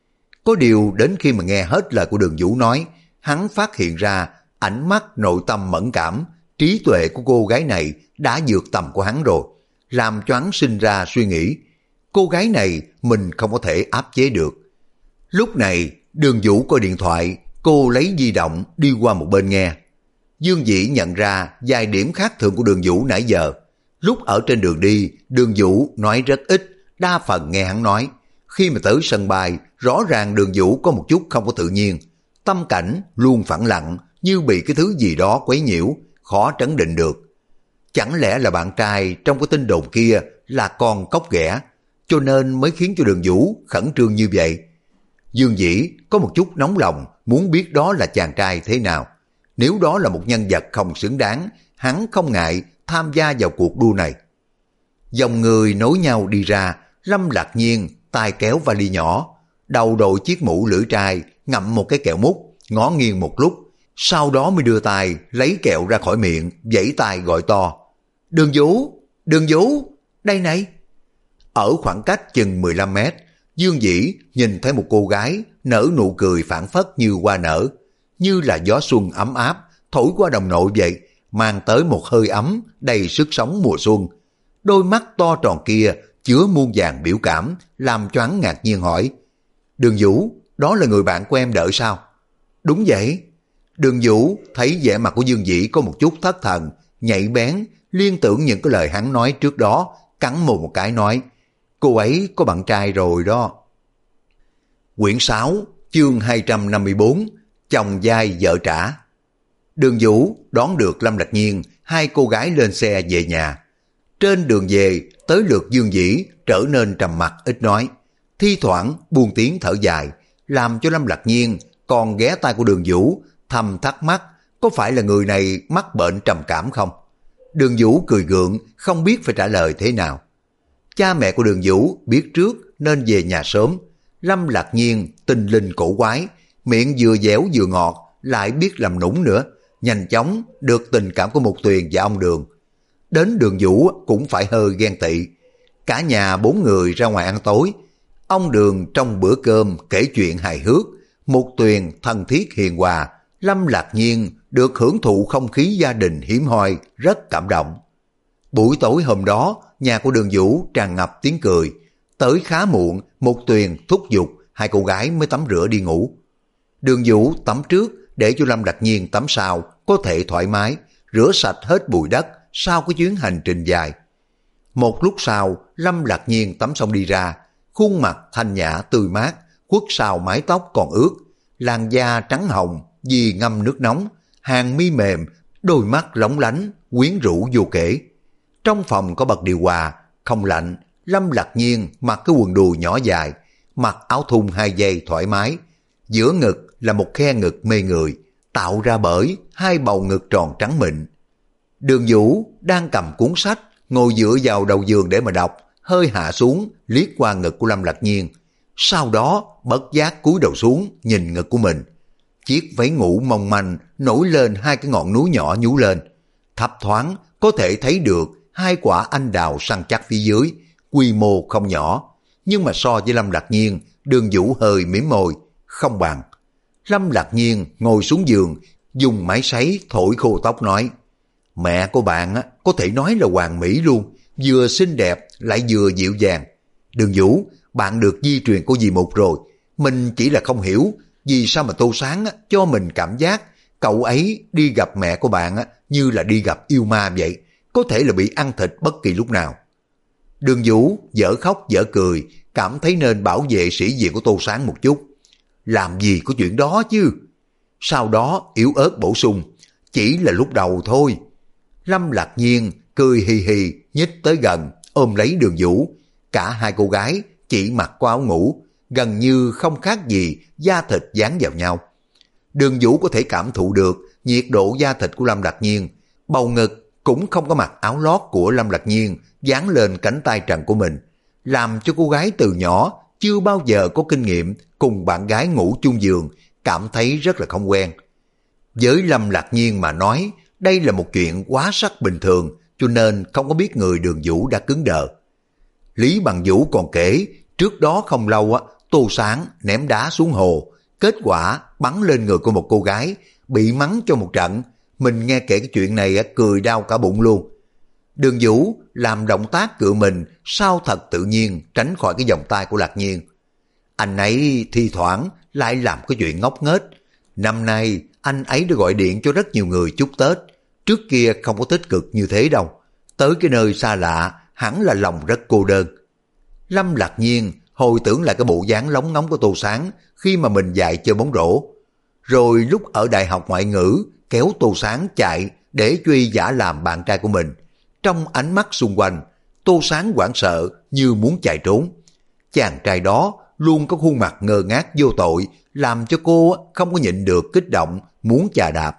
Có điều đến khi mà nghe hết lời của Đường Vũ nói, hắn phát hiện ra ánh mắt nội tâm mẫn cảm, trí tuệ của cô gái này đã vượt tầm của hắn rồi, làm cho hắn sinh ra suy nghĩ. Cô gái này mình không có thể áp chế được. Lúc này, Đường Vũ coi điện thoại, cô lấy di động đi qua một bên nghe. Dương Dĩ nhận ra vài điểm khác thường của Đường Vũ nãy giờ. Lúc ở trên đường đi, Đường Vũ nói rất ít, đa phần nghe hắn nói. Khi mà tới sân bay, rõ ràng Đường Vũ có một chút không có tự nhiên. Tâm cảnh luôn phẳng lặng, như bị cái thứ gì đó quấy nhiễu, khó trấn định được. Chẳng lẽ là bạn trai trong cái tin đồn kia là con cóc ghẻ, cho nên mới khiến cho Đường Vũ khẩn trương như vậy. Dương Dĩ có một chút nóng lòng, muốn biết đó là chàng trai thế nào. Nếu đó là một nhân vật không xứng đáng, hắn không ngại tham gia vào cuộc đua này. Dòng người nối nhau đi ra, Lâm Lạc Nhiên tay kéo vali nhỏ, đầu đội chiếc mũ lưỡi trai, ngậm một cái kẹo mút, ngó nghiêng một lúc, sau đó mới đưa tay lấy kẹo ra khỏi miệng, vẫy tay gọi to. Đường Vũ, Đường Vũ, đây này. Ở khoảng cách chừng 15 mét, Dương Dĩ nhìn thấy một cô gái nở nụ cười phảng phất như hoa nở, như là gió xuân ấm áp thổi qua đồng nội vậy, mang tới một hơi ấm đầy sức sống mùa xuân. Đôi mắt to tròn kia chứa muôn vàn biểu cảm, làm cho hắn ngạc nhiên hỏi. Đường Vũ, đó là người bạn của em đợi sao? Đúng vậy. Đường Vũ thấy vẻ mặt của Dương Dĩ có một chút thất thần, nhạy bén, liên tưởng những cái lời hắn nói trước đó, cắn mồm một cái nói. Cô ấy có bạn trai rồi đó. Quyển 6, chương 254, chồng dai vợ trả. Đường Vũ đón được Lâm Lạc Nhiên, hai cô gái lên xe về nhà. Trên đường về, tới lượt Dương Dĩ trở nên trầm mặc ít nói, thi thoảng buông tiếng thở dài, làm cho Lâm Lạc Nhiên còn ghé tai của Đường Vũ thầm thắc mắc có phải là người này mắc bệnh trầm cảm không. Đường Vũ cười gượng, không biết phải trả lời thế nào. Cha mẹ của Đường Vũ biết trước nên về nhà sớm. Lâm Lạc Nhiên tinh linh cổ quái, miệng vừa dẻo vừa ngọt, lại biết làm nũng nữa, nhanh chóng được tình cảm của Mục Tuyền và ông Đường. Đến Đường Vũ cũng phải hơi ghen tị. Cả nhà 4 người ra ngoài ăn tối. Ông Đường trong bữa cơm kể chuyện hài hước, Mục Tuyền thân thiết hiền hòa, Lâm Lạc Nhiên được hưởng thụ không khí gia đình hiếm hoi, rất cảm động. Buổi tối hôm đó, nhà của Đường Vũ tràn ngập tiếng cười. Tới khá muộn, Mục Tuyền thúc giục, hai cô gái mới tắm rửa đi ngủ. Đường Vũ tắm trước để cho Lâm Lạc Nhiên tắm sau, có thể thoải mái, rửa sạch hết bụi đất sau cái chuyến hành trình dài. Một lúc sau, Lâm Lạc Nhiên tắm xong đi ra, khuôn mặt thanh nhã tươi mát, khuất sau mái tóc còn ướt, làn da trắng hồng vì ngâm nước nóng, hàng mi mềm, đôi mắt lóng lánh, quyến rũ vô kể. Trong phòng có bật điều hòa, không lạnh. Lâm Lạc Nhiên mặc cái quần đùi nhỏ dài, mặc áo thun 2 dây thoải mái, giữa ngực là một khe ngực mê người, tạo ra bởi 2 bầu ngực tròn trắng mịn. Đường Vũ đang cầm cuốn sách, ngồi dựa vào đầu giường để mà đọc, hơi hạ xuống liếc qua ngực của Lâm Lạc Nhiên, sau đó bất giác cúi đầu xuống nhìn ngực của mình. Chiếc váy ngủ mong manh nổi lên 2 cái ngọn núi nhỏ nhú lên, thấp thoáng có thể thấy được 2 quả anh đào săn chắc phía dưới, quy mô không nhỏ, nhưng mà so với Lâm Lạc Nhiên, Đường Vũ hơi mím môi, không bằng. Lâm Lạc Nhiên ngồi xuống giường, dùng máy sấy thổi khô tóc nói, mẹ của bạn có thể nói là hoàn mỹ luôn, vừa xinh đẹp lại vừa dịu dàng. Đường Vũ, bạn được di truyền của dì Mục rồi, mình chỉ là không hiểu vì sao mà Tô Sáng cho mình cảm giác cậu ấy đi gặp mẹ của bạn như là đi gặp yêu ma vậy, có thể là bị ăn thịt bất kỳ lúc nào. Đường Vũ dở khóc dở cười, cảm thấy nên bảo vệ sĩ diện của Tô Sáng một chút. Làm gì có chuyện đó chứ? Sau đó yếu ớt bổ sung, chỉ là lúc đầu thôi. Lâm Lạc Nhiên cười hì hì nhích tới gần, ôm lấy Đường Vũ. Cả hai cô gái chỉ mặc qua áo ngủ, gần như không khác gì da thịt dán vào nhau. Đường Vũ có thể cảm thụ được nhiệt độ da thịt của Lâm Lạc Nhiên, bầu ngực cũng không có mặc áo lót của Lâm Lạc Nhiên dán lên cánh tay trần của mình, làm cho cô gái từ nhỏ chưa bao giờ có kinh nghiệm cùng bạn gái ngủ chung giường, cảm thấy rất là không quen. Với Lâm Lạc Nhiên mà nói, đây là một chuyện quá sắc bình thường, cho nên không có biết người Đường Vũ đã cứng đờ. Lý Bằng Vũ còn kể, trước đó không lâu Tô Sáng ném đá xuống hồ, kết quả bắn lên người của một cô gái, bị mắng cho một trận. Mình nghe kể cái chuyện này cười đau cả bụng luôn. Đường Vũ làm động tác cựa mình sao thật tự nhiên tránh khỏi cái vòng tay của Lạc Nhiên. Anh ấy thi thoảng lại làm cái chuyện ngốc nghếch. Năm nay anh ấy đã gọi điện cho rất nhiều người chúc Tết. Trước kia không có tích cực như thế đâu. Tới cái nơi xa lạ hẳn là lòng rất cô đơn. Lâm Lạc Nhiên hồi tưởng lại cái bộ dáng lóng ngóng của Tô Sáng khi mà mình dạy chơi bóng rổ. Rồi lúc ở đại học ngoại ngữ kéo Tô Sáng chạy để truy giả làm bạn trai của mình. Trong ánh mắt xung quanh, Tô Sáng hoảng sợ như muốn chạy trốn. Chàng trai đó luôn có khuôn mặt ngơ ngác vô tội, làm cho cô không có nhịn được kích động, muốn chà đạp.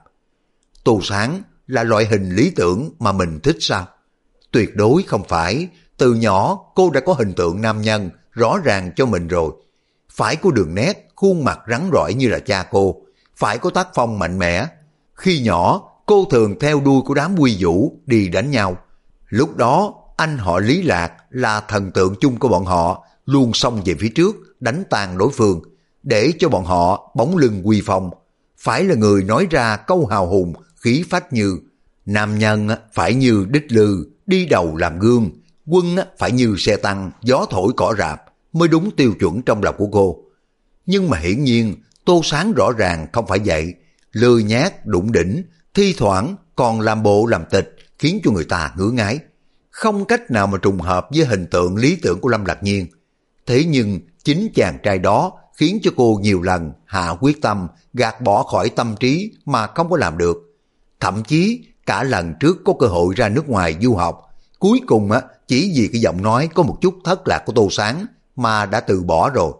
Tô Sáng là loại hình lý tưởng mà mình thích sao? Tuyệt đối không phải. Từ nhỏ cô đã có hình tượng nam nhân rõ ràng cho mình rồi. Phải có đường nét, khuôn mặt rắn rỏi như là cha cô. Phải có tác phong mạnh mẽ. Khi nhỏ, cô thường theo đuôi của đám quy vũ đi đánh nhau. Lúc đó, anh họ Lý Lạc là thần tượng chung của bọn họ, luôn xông về phía trước, đánh tan đối phương, để cho bọn họ bóng lưng uy phong. Phải là người nói ra câu hào hùng, khí phách như nam nhân phải như đích lư, đi đầu làm gương, quân phải như xe tăng, gió thổi cỏ rạp, mới đúng tiêu chuẩn trong lòng của cô. Nhưng mà hiển nhiên, Tô Sáng rõ ràng không phải vậy, lười nhác, đụng đỉnh, thi thoảng còn làm bộ làm tịch, khiến cho người ta ngứa ngái. Không cách nào mà trùng hợp với hình tượng lý tưởng của Lâm Lạc Nhiên. Thế nhưng chính chàng trai đó khiến cho cô nhiều lần hạ quyết tâm, gạt bỏ khỏi tâm trí mà không có làm được. Thậm chí cả lần trước có cơ hội ra nước ngoài du học, cuối cùng chỉ vì cái giọng nói có một chút thất lạc của Tô Sáng mà đã từ bỏ rồi.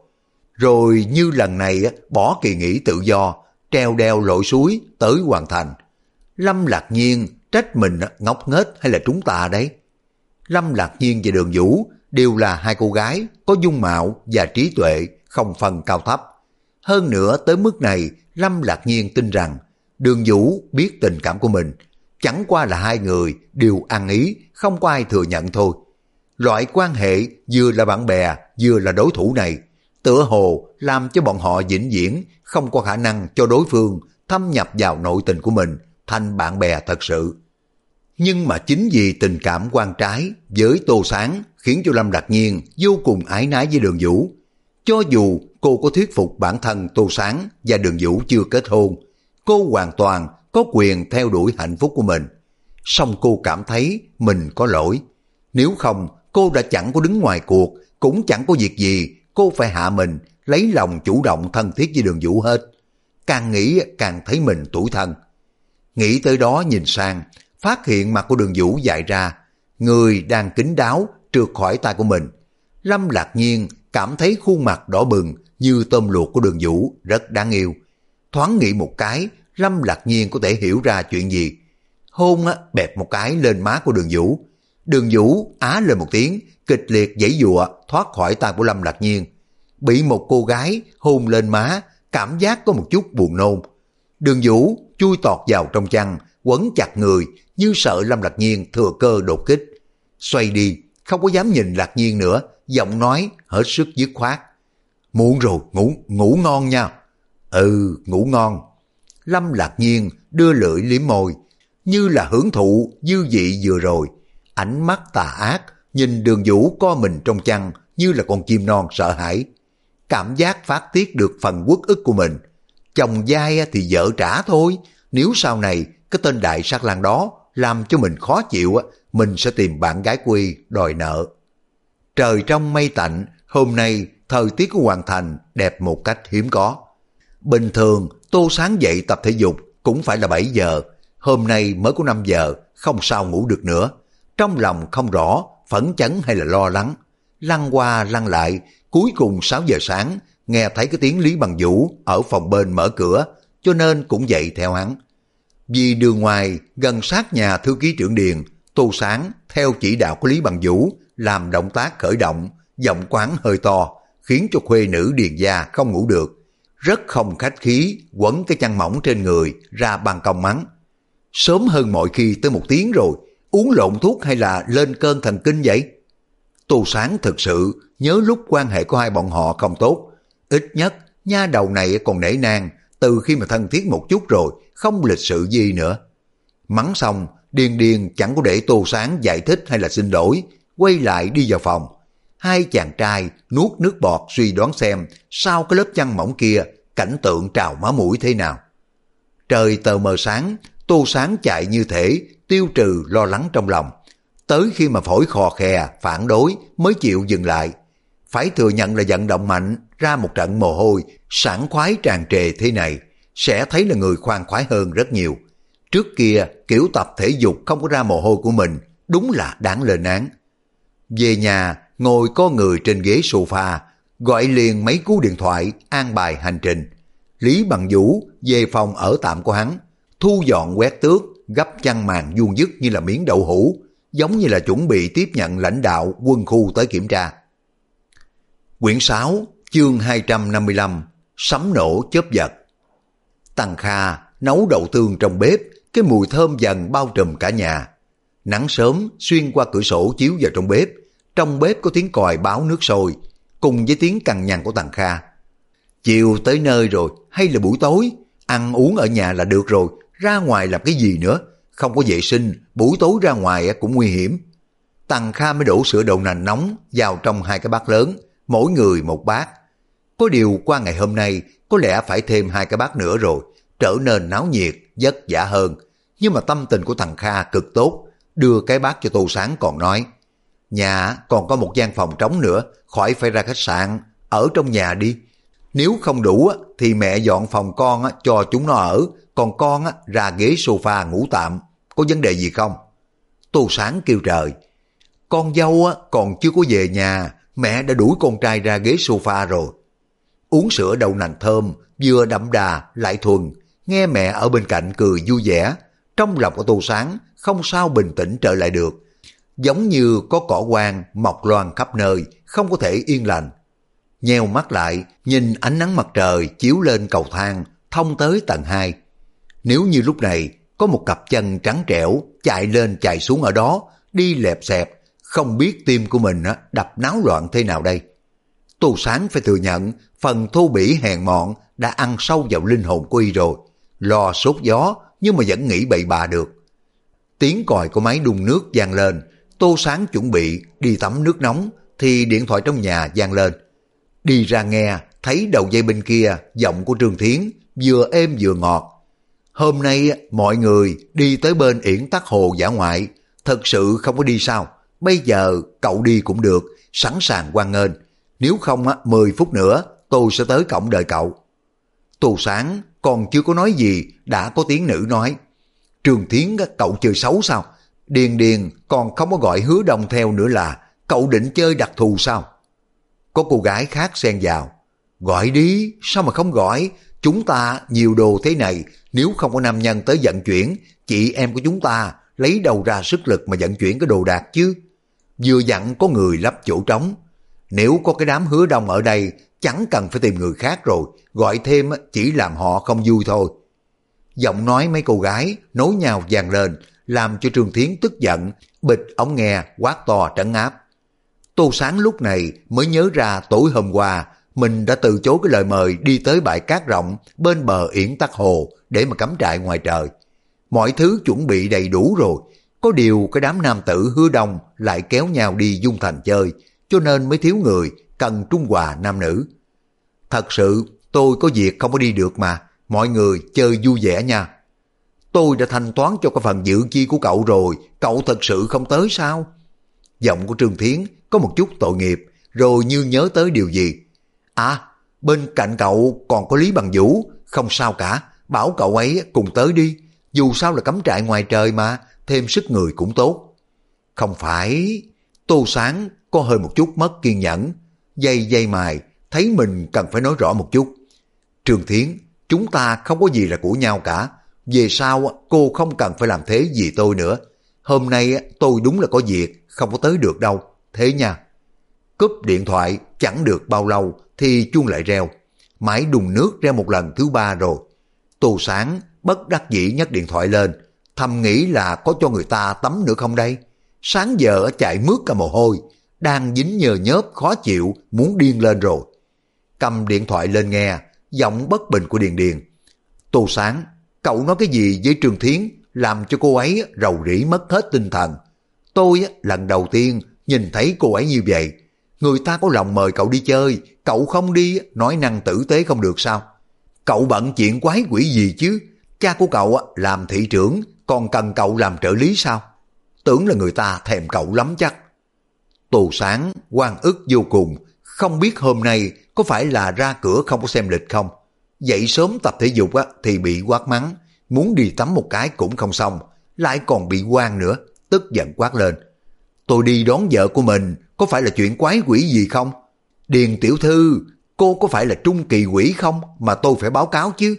Rồi như lần này bỏ kỳ nghỉ tự do, treo đeo lội suối tới hoàn thành. Lâm Lạc Nhiên trách mình ngốc nghếch hay là trúng tà đấy. Lâm Lạc Nhiên và Đường Vũ đều là hai cô gái có dung mạo và trí tuệ không phân cao thấp. Hơn nữa tới mức này, Lâm Lạc Nhiên tin rằng Đường Vũ biết tình cảm của mình, chẳng qua là hai người đều ăn ý, không có ai thừa nhận thôi. Loại quan hệ vừa là bạn bè vừa là đối thủ này, tựa hồ làm cho bọn họ vĩnh viễn không có khả năng cho đối phương thâm nhập vào nội tình của mình, thành bạn bè thật sự. Nhưng mà chính vì tình cảm quan trái với Tô Sáng khiến cho Lâm Lạc Nhiên vô cùng ái nái với Đường Vũ. Cho dù cô có thuyết phục bản thân Tô Sáng và Đường Vũ chưa kết hôn, cô hoàn toàn có quyền theo đuổi hạnh phúc của mình. Song cô cảm thấy mình có lỗi. Nếu không, cô đã chẳng có đứng ngoài cuộc, cũng chẳng có việc gì cô phải hạ mình, lấy lòng chủ động thân thiết với Đường Vũ hết. Càng nghĩ càng thấy mình tủi thân. Nghĩ tới đó nhìn sang, phát hiện mặt của Đường Vũ dại ra, người đang kín đáo trượt khỏi tay của mình. Lâm Lạc Nhiên cảm thấy khuôn mặt đỏ bừng như tôm luộc của Đường Vũ rất đáng yêu. Thoáng nghĩ một cái, Lâm Lạc Nhiên có thể hiểu ra chuyện gì. Hôn bẹp một cái lên má của Đường Vũ. Đường Vũ á lên một tiếng, kịch liệt giãy giụa thoát khỏi tay của Lâm Lạc Nhiên. Bị một cô gái hôn lên má, cảm giác có một chút buồn nôn. Đường Vũ chui tọt vào trong chăn, quấn chặt người như sợ Lâm Lạc Nhiên thừa cơ đột kích. Xoay đi, không có dám nhìn Lạc Nhiên nữa, giọng nói hết sức dứt khoát. Muộn rồi, ngủ ngon nha. Ừ, ngủ ngon. Lâm Lạc Nhiên đưa lưỡi liếm môi, như là hưởng thụ dư vị vừa rồi. Ánh mắt tà ác, nhìn Đường Vũ co mình trong chăn như là con chim non sợ hãi. Cảm giác phát tiết được phần uất ức của mình. Chồng dai thì vợ trả thôi. Nếu sau này cái tên đại sát lang đó làm cho mình khó chịu, mình sẽ tìm bạn gái quy đòi nợ. Trời trong mây tạnh, hôm nay thời tiết của Hoàng Thành đẹp một cách hiếm có. Bình thường Tô Sáng dậy tập thể dục cũng phải là 7 giờ, hôm nay mới có 5 giờ, không sao ngủ được nữa. Trong lòng không rõ phẫn chấn hay là lo lắng, lăn qua lăn lại, cuối cùng 6 giờ sáng nghe thấy cái tiếng Lý Bằng Vũ ở phòng bên mở cửa, cho nên cũng dậy theo hắn. Vì đường ngoài gần sát nhà thư ký trưởng Điền, Tô Sáng theo chỉ đạo của Lý Bằng Vũ làm động tác khởi động, giọng quán hơi to, khiến cho khuê nữ Điền gia không ngủ được. Rất không khách khí, quấn cái chăn mỏng trên người ra ban công mắng. Sớm hơn mọi khi tới 1 tiếng rồi, uống lộn thuốc hay là lên cơn thần kinh vậy? Tô Sáng thực sự nhớ lúc quan hệ của hai bọn họ không tốt. Ít nhất, nha đầu này còn nể nang, từ khi mà thân thiết một chút rồi, không lịch sự gì nữa. Mắng xong, Điền Điền chẳng có để Tô Sáng giải thích hay là xin lỗi, quay lại đi vào phòng. Hai chàng trai nuốt nước bọt suy đoán xem sau cái lớp chăn mỏng kia cảnh tượng trào máu mũi thế nào. Trời tờ mờ sáng, Tô Sáng chạy như thể tiêu trừ lo lắng trong lòng. Tới khi mà phổi khò khè phản đối mới chịu dừng lại. Phải thừa nhận là vận động mạnh ra một trận mồ hôi sảng khoái tràn trề thế này sẽ thấy là người khoan khoái hơn rất nhiều. Trước kia kiểu tập thể dục không có ra mồ hôi của mình đúng là đáng lên án. Về nhà ngồi có người trên ghế sofa, gọi liền mấy cú điện thoại an bài hành trình. Lý Bằng Vũ về phòng ở tạm của hắn, thu dọn quét tước, gấp chăn màn vuông vức như là miếng đậu hũ, giống như là chuẩn bị tiếp nhận lãnh đạo quân khu tới kiểm tra. Quyển 6, chương 255, sấm nổ chớp giật. Tăng Kha nấu đậu tương trong bếp, cái mùi thơm dần bao trùm cả nhà. Nắng sớm xuyên qua cửa sổ chiếu vào trong bếp có tiếng còi báo nước sôi, cùng với tiếng cằn nhằn của Tăng Kha. Chiều tới nơi rồi, hay là buổi tối, ăn uống ở nhà là được rồi, ra ngoài làm cái gì nữa, không có vệ sinh, buổi tối ra ngoài cũng nguy hiểm. Tăng Kha mới đổ sữa đậu nành nóng vào trong 2 cái bát lớn, mỗi người 1 bát. Có điều qua ngày hôm nay có lẽ phải thêm 2 cái bát nữa rồi, trở nên náo nhiệt, vất vả hơn. Nhưng mà tâm tình của thằng Kha cực tốt, đưa cái bát cho Tô Sáng còn nói, nhà còn có một gian phòng trống nữa, khỏi phải ra khách sạn, ở trong nhà đi. Nếu không đủ thì mẹ dọn phòng con cho chúng nó ở, còn con ra ghế sofa ngủ tạm, có vấn đề gì không? Tô Sáng kêu trời, con dâu còn chưa có về nhà, mẹ đã đuổi con trai ra ghế sofa rồi. Uống sữa đậu nành thơm, vừa đậm đà lại thuần, nghe mẹ ở bên cạnh cười vui vẻ, trong lòng của Tô Sáng không sao bình tĩnh trở lại được. Giống như có cỏ quang mọc loang khắp nơi, không có thể yên lành. Nheo mắt lại, nhìn ánh nắng mặt trời chiếu lên cầu thang, thông tới tầng 2. Nếu như lúc này có một cặp chân trắng trẻo chạy lên chạy xuống ở đó, đi lẹp xẹp, không biết tim của mình đập náo loạn thế nào đây. Tô Sáng phải thừa nhận phần thô bỉ hèn mọn đã ăn sâu vào linh hồn của y rồi. Lo sốt gió nhưng mà vẫn nghĩ bậy bạ được. Tiếng còi của máy đun nước vang lên. Tô Sáng chuẩn bị đi tắm nước nóng thì điện thoại trong nhà vang lên. Đi ra nghe, thấy đầu dây bên kia giọng của Trương Thiến vừa êm vừa ngọt. Hôm nay mọi người đi tới bên Yển Tắc Hồ dã ngoại, thật sự không có đi sao? Bây giờ cậu đi cũng được, sẵn sàng hoan nghênh. Nếu không 10 phút nữa tôi sẽ tới cổng đợi cậu. Tô Sáng còn chưa có nói gì đã có tiếng nữ nói. Trương Thiến cậu chơi xấu sao? Điền Điền còn không có gọi Hứa Đông theo nữa là cậu định chơi đặc thù sao? Có cô gái khác xen vào. Gọi đi, sao mà không gọi? Chúng ta nhiều đồ thế này, nếu không có nam nhân tới vận chuyển, chị em của chúng ta lấy đâu ra sức lực mà vận chuyển cái đồ đạc chứ? Vừa dặn có người lấp chỗ trống. Nếu có cái đám Hứa Đông ở đây, chẳng cần phải tìm người khác rồi, gọi thêm chỉ làm họ không vui thôi. Giọng nói mấy cô gái nối nhau vang lên, làm cho Trương Thiến tức giận, bịch ống nghe quát to trấn áp. Tô Sáng lúc này mới nhớ ra tối hôm qua mình đã từ chối cái lời mời đi tới bãi cát rộng bên bờ Yển Tắc Hồ để mà cắm trại ngoài trời. Mọi thứ chuẩn bị đầy đủ rồi, có điều cái đám nam tử Hứa Đông lại kéo nhau đi Dung Thành chơi, cho nên mới thiếu người, cần trung hòa nam nữ. Thật sự tôi có việc không có đi được mà, mọi người chơi vui vẻ nha. Tôi đã thanh toán cho cái phần dự chi của cậu rồi, cậu thật sự không tới sao? Giọng của Trương Thiến có một chút tội nghiệp, rồi như nhớ tới điều gì. À, bên cạnh cậu còn có Lý Bằng Vũ, không sao cả, bảo cậu ấy cùng tới đi, dù sao là cắm trại ngoài trời mà, thêm sức người cũng tốt. Không phải, Tô Sáng có hơi một chút mất kiên nhẫn, dây mài, thấy mình cần phải nói rõ một chút. Trương Thiến, chúng ta không có gì là của nhau cả, về sau cô không cần phải làm thế vì tôi nữa. Hôm nay tôi đúng là có việc, không có tới được đâu, thế nha. Cúp điện thoại chẳng được bao lâu thì chuông lại reo. Máy đun nước reo một lần thứ 3 rồi. Tô Sáng bất đắc dĩ nhấc điện thoại lên, thầm nghĩ là có cho người ta tắm nữa không đây? Sáng giờ chạy mướt cả mồ hôi, đang dính nhờ nhớp khó chịu, muốn điên lên rồi. Cầm điện thoại lên nghe, giọng bất bình của Điền Điền. Tô Sáng, cậu nói cái gì với Trương Thiến làm cho cô ấy rầu rĩ mất hết tinh thần. Tôi lần đầu tiên nhìn thấy cô ấy như vậy. Người ta có lòng mời cậu đi chơi, cậu không đi nói năng tử tế không được sao? Cậu bận chuyện quái quỷ gì chứ? Cha của cậu làm thị trưởng, còn cần cậu làm trợ lý sao? Tưởng là người ta thèm cậu lắm chắc. Tô Sáng oan ức vô cùng, không biết hôm nay có phải là ra cửa không có xem lịch không? Dậy sớm tập thể dục thì bị quát mắng, muốn đi tắm một cái cũng không xong, lại còn bị oan nữa, tức giận quát lên. Tôi đi đón vợ của mình, có phải là chuyện quái quỷ gì không? Điền tiểu thư, cô có phải là trung kỳ quỷ không mà tôi phải báo cáo chứ?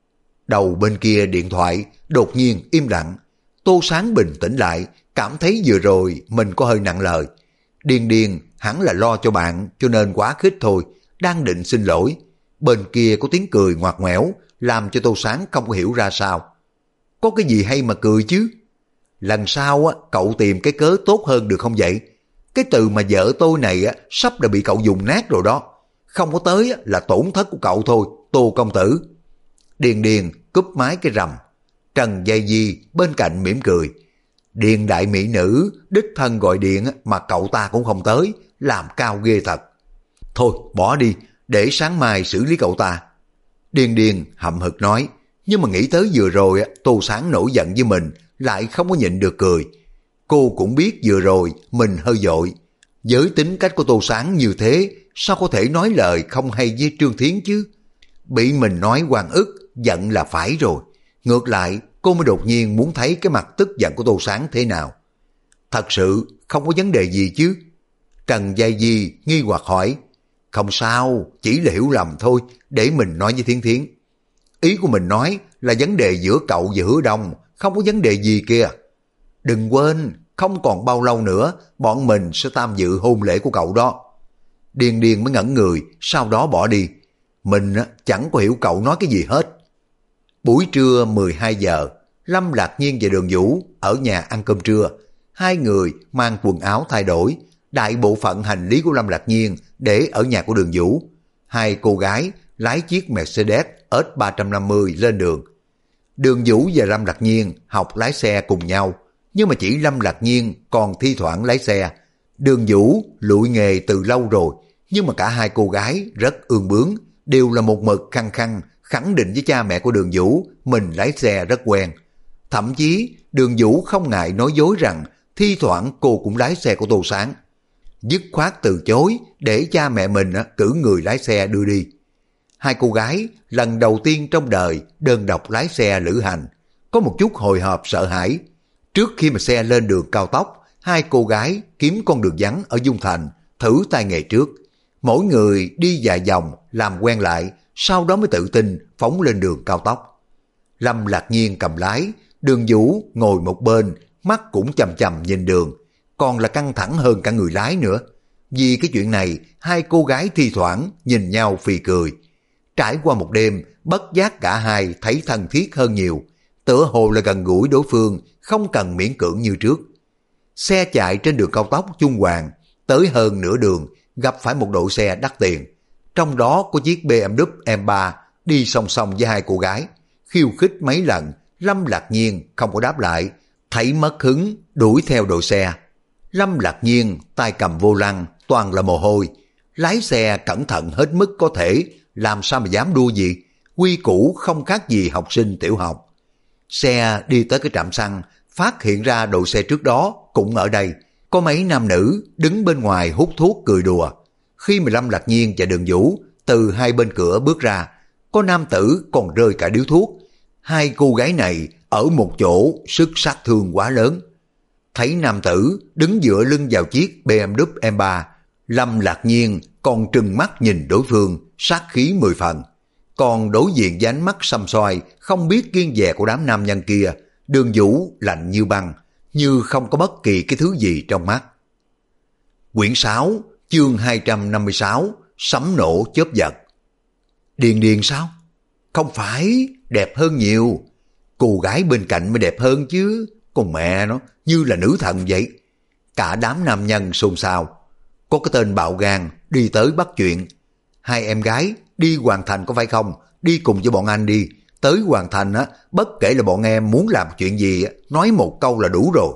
Đầu bên kia điện thoại đột nhiên im lặng. Tô Sáng bình tĩnh lại, cảm thấy vừa rồi mình có hơi nặng lời. Điền Điền hẳn là lo cho bạn cho nên quá khích thôi, đang định xin lỗi. Bên kia có tiếng cười ngoặt ngoẻo, làm cho Tô Sáng không có hiểu ra sao. Có cái gì hay mà cười chứ? Lần sau cậu tìm cái cớ tốt hơn được không vậy? Cái từ mà vợ tôi này sắp đã bị cậu dùng nát rồi đó. Không có tới là tổn thất của cậu thôi, Tô công tử. Điền Điền cúp máy cái rầm. Trần Dây Di bên cạnh mỉm cười. Điền đại mỹ nữ đích thân gọi điện mà cậu ta cũng không tới, làm cao ghê thật. Thôi bỏ đi, để sáng mai xử lý cậu ta. Điền Điền hậm hực nói, nhưng mà nghĩ tới vừa rồi Tô Sáng nổi giận với mình, lại không có nhịn được cười. Cô cũng biết vừa rồi mình hơi dội. Với tính cách của Tô Sáng như thế, sao có thể nói lời không hay với Trương Thiến chứ? Bị mình nói oan ức, giận là phải rồi. Ngược lại, cô mới đột nhiên muốn thấy cái mặt tức giận của Tô Sáng thế nào. Thật sự không có vấn đề gì chứ? Trần Giai Di nghi hoặc hỏi. Không sao, chỉ là hiểu lầm thôi, để mình nói với Thiến Thiến. Ý của mình nói là vấn đề giữa cậu và Hứa Đông, không có vấn đề gì kia. đừng quên, không còn bao lâu nữa, bọn mình sẽ tham dự hôn lễ của cậu đó. Điền Điền mới ngẩn người, sau đó bỏ đi. Mình chẳng có hiểu cậu nói cái gì hết. Buổi trưa 12 giờ, Lâm Lạc Nhiên và Đường Vũ ở nhà ăn cơm trưa. Hai người mang quần áo thay đổi, đại bộ phận hành lý của Lâm Lạc Nhiên để ở nhà của Đường Vũ. Hai cô gái lái chiếc Mercedes S350 lên đường. Đường Vũ và Lâm Lạc Nhiên học lái xe cùng nhau, nhưng mà chỉ Lâm Lạc Nhiên còn thi thoảng lái xe. Đường Vũ lụi nghề từ lâu rồi, nhưng mà cả hai cô gái rất ương bướng, đều là một mực khăng khăng khẳng định với cha mẹ của Đường Vũ mình lái xe rất quen. Thậm chí Đường Vũ không ngại nói dối rằng thi thoảng cô cũng lái xe của Tô Sáng. Dứt khoát từ chối để cha mẹ mình cử người lái xe đưa đi. Hai cô gái lần đầu tiên trong đời đơn độc lái xe lữ hành, có một chút hồi hộp sợ hãi. Trước khi mà xe lên đường cao tốc, hai cô gái kiếm con đường vắng ở Dung Thành, thử tay nghề trước. Mỗi người đi vài vòng làm quen lại, sau đó mới tự tin phóng lên đường cao tốc. Lâm Lạc Nhiên cầm lái, Đường Vũ ngồi một bên, mắt cũng chằm chằm nhìn đường, còn là căng thẳng hơn cả người lái nữa. Vì cái chuyện này, hai cô gái thi thoảng nhìn nhau phì cười. Trải qua một đêm, bất giác cả hai thấy thân thiết hơn nhiều, tựa hồ là gần gũi đối phương, không cần miễn cưỡng như trước. Xe chạy trên đường cao tốc Trung Hoàng, tới hơn nửa đường, gặp phải một đội xe đắt tiền. Trong đó có chiếc BMW M3 đi song song với hai cô gái. Khiêu khích mấy lần, Lâm Lạc Nhiên không có đáp lại, thấy mất hứng, đuổi theo đội xe. Lâm Lạc Nhiên tay cầm vô lăng, toàn là mồ hôi. Lái xe cẩn thận hết mức có thể, làm sao mà dám đua gì. Quy củ không khác gì học sinh tiểu học. Xe đi tới cái trạm xăng, phát hiện ra đội xe trước đó cũng ở đây. Có mấy nam nữ đứng bên ngoài hút thuốc cười đùa. Khi mà Lâm Lạc Nhiên và Đường Vũ từ hai bên cửa bước ra, có nam tử còn rơi cả điếu thuốc. Hai cô gái này ở một chỗ sức sát thương quá lớn. Thấy nam tử đứng dựa lưng vào chiếc BMW M3, Lâm Lạc Nhiên còn trừng mắt nhìn đối phương, sát khí 10 phần. Còn đối diện với ánh mắt săm xoài, không biết kiêng dè của đám nam nhân kia, Đường Vũ lạnh như băng, như không có bất kỳ cái thứ gì trong mắt. Quyển 6, chương 256, sấm nổ chớp giật. Điền Điền sao? Không phải, đẹp hơn nhiều. Cô gái bên cạnh mới đẹp hơn chứ, con mẹ nó như là nữ thần vậy. Cả đám nam nhân xôn xao. Có cái tên bạo gan đi tới bắt chuyện. Hai em gái đi Hoàng Thành có phải không? Đi cùng với bọn anh đi. Tới Hoàng Thành bất kể là bọn em muốn làm chuyện gì, nói một câu là đủ rồi.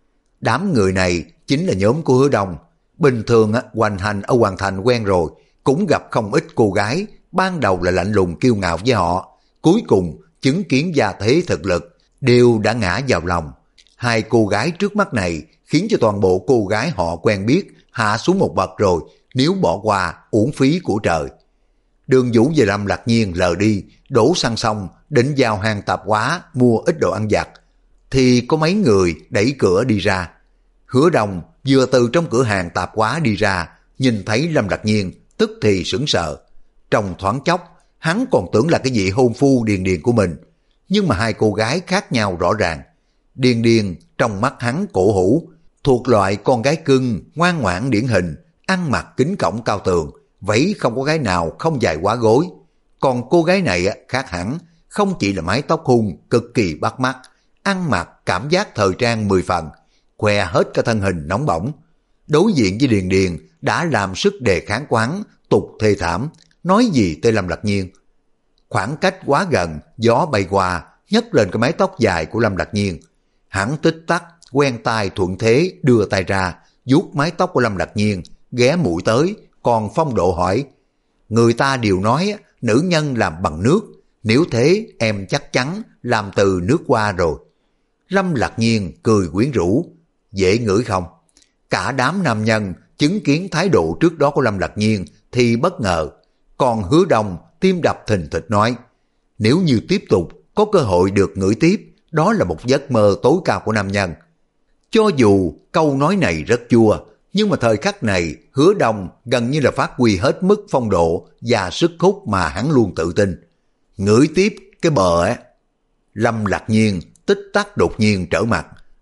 Đám người này chính là nhóm của Hứa Đông. Bình thường hoành hành ở Hoàng Thành quen rồi, cũng gặp không ít cô gái, ban đầu là lạnh lùng kiêu ngạo với họ, cuối cùng chứng kiến gia thế thực lực, đều đã ngã vào lòng. Hai cô gái trước mắt này khiến cho toàn bộ cô gái họ quen biết hạ xuống một bậc rồi, nếu bỏ qua uổng phí của trời. Đường Vũ và Lâm Lạc Nhiên lờ đi, đổ xăng xong, định vào hàng tạp hóa mua ít đồ ăn vặt, thì có mấy người đẩy cửa đi ra. Hứa Đông vừa từ trong cửa hàng tạp hóa đi ra, nhìn thấy Lâm Lạc Nhiên, tức thì sững sờ. Trong thoáng chốc, hắn còn tưởng là cái vị hôn phu Điền Điền của mình, nhưng mà hai cô gái khác nhau rõ ràng. Điền Điền trong mắt hắn cổ hủ, thuộc loại con gái cưng, ngoan ngoãn điển hình, ăn mặc kính cổng cao tường, vậy không có gái nào không dài quá gối. Còn cô gái này khác hẳn, không chỉ là mái tóc hung cực kỳ bắt mắt, ăn mặc cảm giác thời trang 10 phần, khoe hết cả thân hình nóng bỏng. Đối diện với Điền Điền đã làm sức đề kháng của hắn tục thê thảm, nói gì tới Lâm Lạc Nhiên. Khoảng cách quá gần, gió bay qua, nhấc lên cái mái tóc dài của Lâm Lạc Nhiên. Hắn tích tắc, quen tay thuận thế đưa tay ra, vuốt mái tóc của Lâm Lạc Nhiên, ghé mũi tới, còn phong độ hỏi: người ta đều nói nữ nhân làm bằng nước, nếu thế em chắc chắn làm từ nước hoa rồi. Lâm Lạc Nhiên cười quyến rũ: dễ ngửi không? Cả đám nam nhân chứng kiến thái độ trước đó của Lâm Lạc Nhiên thì bất ngờ. Còn Hứa Đông tim đập thình thịch nói: nếu như tiếp tục có cơ hội được ngửi tiếp, đó là một giấc mơ tối cao của nam nhân. Cho dù câu nói này rất chua, nhưng mà thời khắc này Hứa Đông gần như là phát huy hết mức phong độ và sức hút mà hắn luôn tự tin. Ngửi tiếp cái bờ á. Lâm Lạc Nhiên tích tắc đột nhiên trở mặt,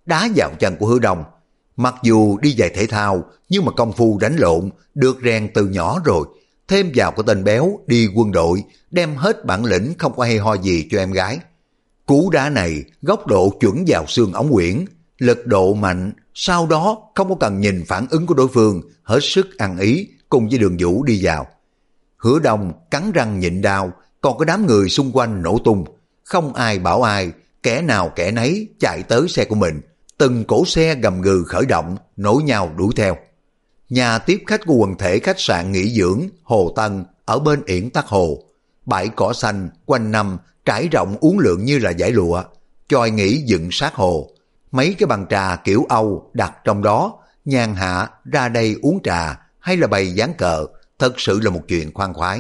đá vào chân của Hứa Đông. Mặc dù đi giày thể thao, nhưng mà công phu đánh lộn được rèn từ nhỏ rồi. Thêm vào cái tên béo đi quân đội, đem hết bản lĩnh không có hay ho gì cho em gái. Cú đá này góc độ chuẩn vào xương ống quyển, lực độ mạnh, sau đó không có cần nhìn phản ứng của đối phương, hết sức ăn ý cùng với Đường Vũ đi vào. Hứa Đông cắn răng nhịn đau, còn cái đám người xung quanh nổ tung. Không ai bảo ai, kẻ nào kẻ nấy chạy tới xe của mình. Từng cỗ xe gầm gừ khởi động, nối nhau đuổi theo. Nhà tiếp khách của quần thể khách sạn nghỉ dưỡng Hồ Tân ở bên Yển Tắc Hồ. Bãi cỏ xanh quanh năm trải rộng uốn lượn như là dải lụa, chòi nghỉ dựng sát hồ. Mấy cái bàn trà kiểu Âu đặt trong đó, nhàn hạ ra đây uống trà hay là bày ván cờ, thật sự là một chuyện khoan khoái.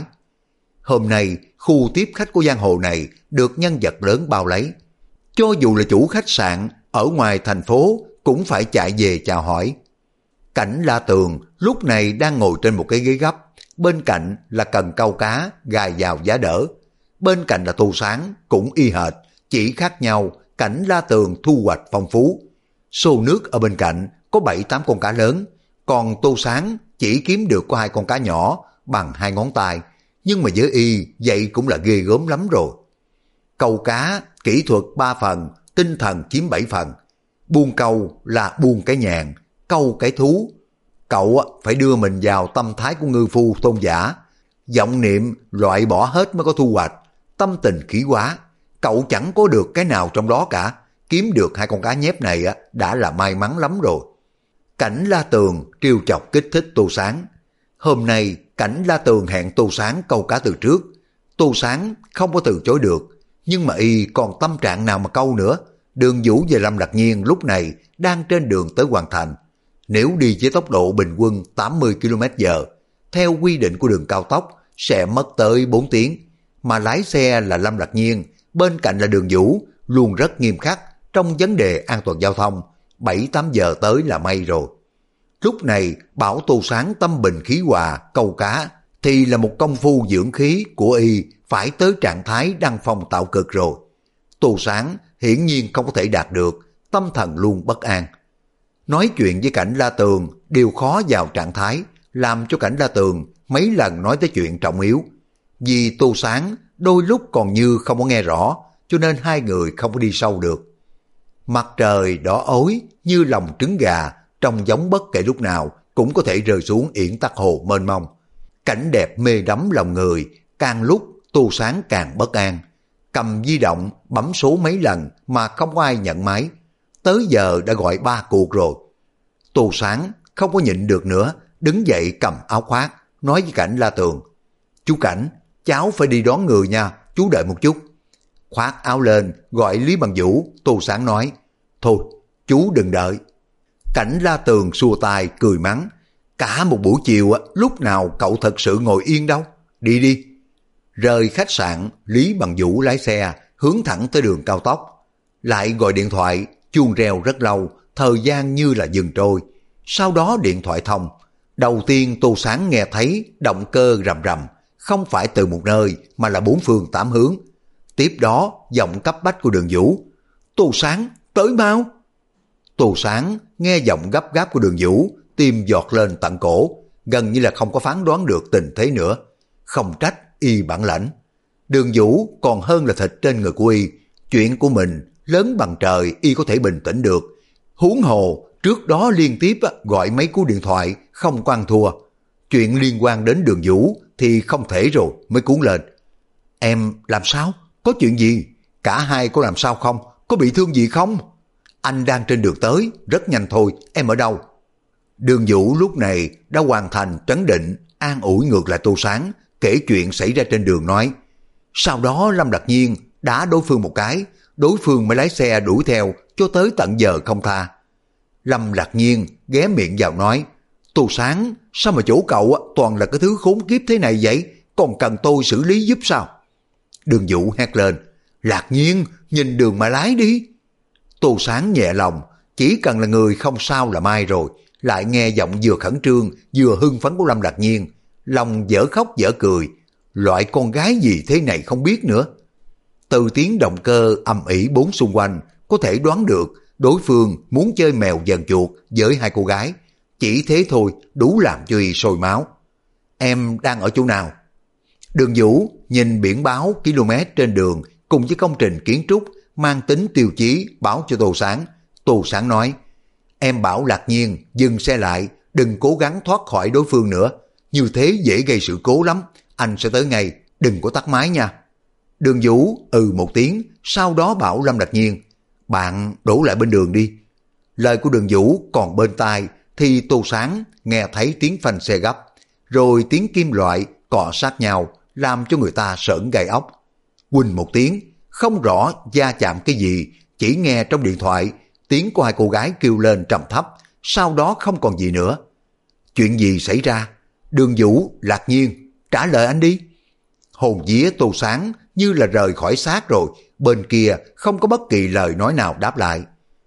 Hôm nay, khu tiếp khách của giang hồ này được nhân vật lớn bao lấy. Cho dù là chủ khách sạn ở ngoài thành phố cũng phải chạy về chào hỏi. Cảnh La Tường lúc này đang ngồi trên một cái ghế gấp, bên cạnh là cần câu cá gài vào giá đỡ. Bên cạnh là Tô Sáng cũng y hệt, chỉ khác nhau Cảnh La Tường thu hoạch phong phú. Xô nước ở bên cạnh có 7-8 con cá lớn, còn Tô Sáng chỉ kiếm được có 2 con cá nhỏ bằng 2 ngón tay, nhưng mà với y vậy cũng là ghê gớm lắm rồi. Câu cá kỹ thuật 3 phần, tinh thần chiếm 7 phần. Buông câu là buông cái nhàn, câu cái thú. Cậu phải đưa mình vào tâm thái của ngư phu tôn giả, vọng niệm loại bỏ hết mới có thu hoạch, tâm tình khí hóa. Cậu chẳng có được cái nào trong đó cả, kiếm được 2 con cá nhép này đã là may mắn lắm rồi. Cảnh La Tường trêu chọc kích thích Tô Sáng. Hôm nay Cảnh La Tường hẹn Tô Sáng câu cá từ trước. Tô Sáng không có từ chối được, nhưng mà y còn tâm trạng nào mà câu nữa. Đường Vũ và Lâm Lạc Nhiên lúc này đang trên đường tới Hoàn Thành. Nếu đi với tốc độ bình quân 80 km/h, theo quy định của đường cao tốc sẽ mất tới 4 tiếng. Mà lái xe là Lâm Lạc Nhiên, bên cạnh là Đường Vũ, luôn rất nghiêm khắc trong vấn đề an toàn giao thông. 7-8 giờ tới là may rồi. Lúc này bảo Tô Sáng tâm bình khí hòa câu cá thì là một công phu dưỡng khí của y phải tới trạng thái đăng phong tạo cực rồi. Tô Sáng hiển nhiên không có thể đạt được, tâm thần luôn bất an. Nói chuyện với Cảnh La Tường đều khó vào trạng thái, làm cho Cảnh La Tường mấy lần nói tới chuyện trọng yếu. Vì Tô Sáng đôi lúc còn như không có nghe rõ, cho nên hai người không có đi sâu được. Mặt trời đỏ ối như lòng trứng gà, trông giống bất kể lúc nào cũng có thể rơi xuống Yển Tắc Hồ mênh mông. Cảnh đẹp mê đắm lòng người, càng lúc Tô Sáng càng bất an. Cầm di động bấm số mấy lần mà không có ai nhận máy. Tới giờ đã gọi 3 cuộc rồi. Tô Sáng không có nhịn được nữa, đứng dậy cầm áo khoác, nói với Cảnh La Tường: "Chú Cảnh, cháu phải đi đón người nha, chú đợi một chút." Khoác áo lên, gọi Lý Bằng Vũ. Tô Sáng nói: "Thôi, chú đừng đợi." Cảnh La Tường xua tay cười mắng: "Cả một buổi chiều lúc nào cậu thật sự ngồi yên đâu, đi đi." Rời khách sạn, Lý Bằng Vũ lái xe hướng thẳng tới đường cao tốc. Lại gọi điện thoại, chuông reo rất lâu, thời gian như là dừng trôi. Sau đó điện thoại thông. Đầu tiên Tô Sáng nghe thấy động cơ rầm rầm, không phải từ một nơi mà là 4 phương 8 hướng. Tiếp đó giọng cấp bách của Đường Vũ: "Tô Sáng, tới mau." Tô Sáng nghe giọng gấp gáp của Đường Vũ, tim giọt lên tận cổ, gần như là không có phán đoán được tình thế nữa. Không trách y bản lãnh. Đường Vũ còn hơn là thịt trên người của y. Chuyện của mình lớn bằng trời y có thể bình tĩnh được. Huống hồ trước đó liên tiếp gọi mấy cú điện thoại không có ăn thua. Chuyện liên quan đến Đường Vũ thì không thể rồi mới cuốn lên. "Em làm sao? Có chuyện gì? Cả hai có làm sao không? Có bị thương gì không?" "Anh đang trên đường tới, rất nhanh thôi, em ở đâu?" Đường Vũ lúc này đã hoàn thành trấn định, an ủi ngược lại Tô Sáng, kể chuyện xảy ra trên đường nói. Sau đó Lâm Đặc Nhiên đá đối phương một cái, đối phương mới lái xe đuổi theo cho tới tận giờ không tha. Lâm Lạc Nhiên ghé miệng vào nói: "Tô Sáng, sao mà chỗ cậu toàn là cái thứ khốn kiếp thế này vậy, còn cần tôi xử lý giúp sao?" Đường Vũ hét lên: "Lạc Nhiên, nhìn đường mà lái đi." Tô Sáng nhẹ lòng, chỉ cần là người không sao là mai rồi. Lại nghe giọng vừa khẩn trương vừa hưng phấn của Lâm Lạc Nhiên, lòng dở khóc dở cười. Loại con gái gì thế này không biết nữa. Từ tiếng động cơ ầm ĩ bốn xung quanh có thể đoán được đối phương muốn chơi mèo dần chuột với hai cô gái. Chỉ thế thôi đủ làm cho y sôi máu. Em đang ở chỗ nào? Đường Vũ nhìn biển báo km trên đường cùng với công trình kiến trúc mang tính tiêu chí báo cho Tô Sáng. Tô Sáng nói, em bảo Lạc Nhiên dừng xe lại, đừng cố gắng thoát khỏi đối phương nữa. Như thế dễ gây sự cố lắm, anh sẽ tới ngay, đừng có tắt máy nha. Đường Vũ một tiếng, sau đó bảo Lâm Lạc Nhiên, bạn đổ lại bên đường đi. Lời của Đường Vũ còn bên tai thì Tô Sáng nghe thấy tiếng phanh xe gấp, rồi tiếng kim loại cọ sát nhau làm cho người ta sởn gai ốc. Quỳnh một tiếng, không rõ va chạm cái gì, chỉ nghe trong điện thoại tiếng của hai cô gái kêu lên trầm thấp, sau đó không còn gì nữa. Chuyện gì xảy ra? Đường Vũ, Lạc Nhiên, trả lời anh đi. Hồn vía Tô Sáng như là rời khỏi xác rồi, bên kia không có bất kỳ lời nói nào đáp lại.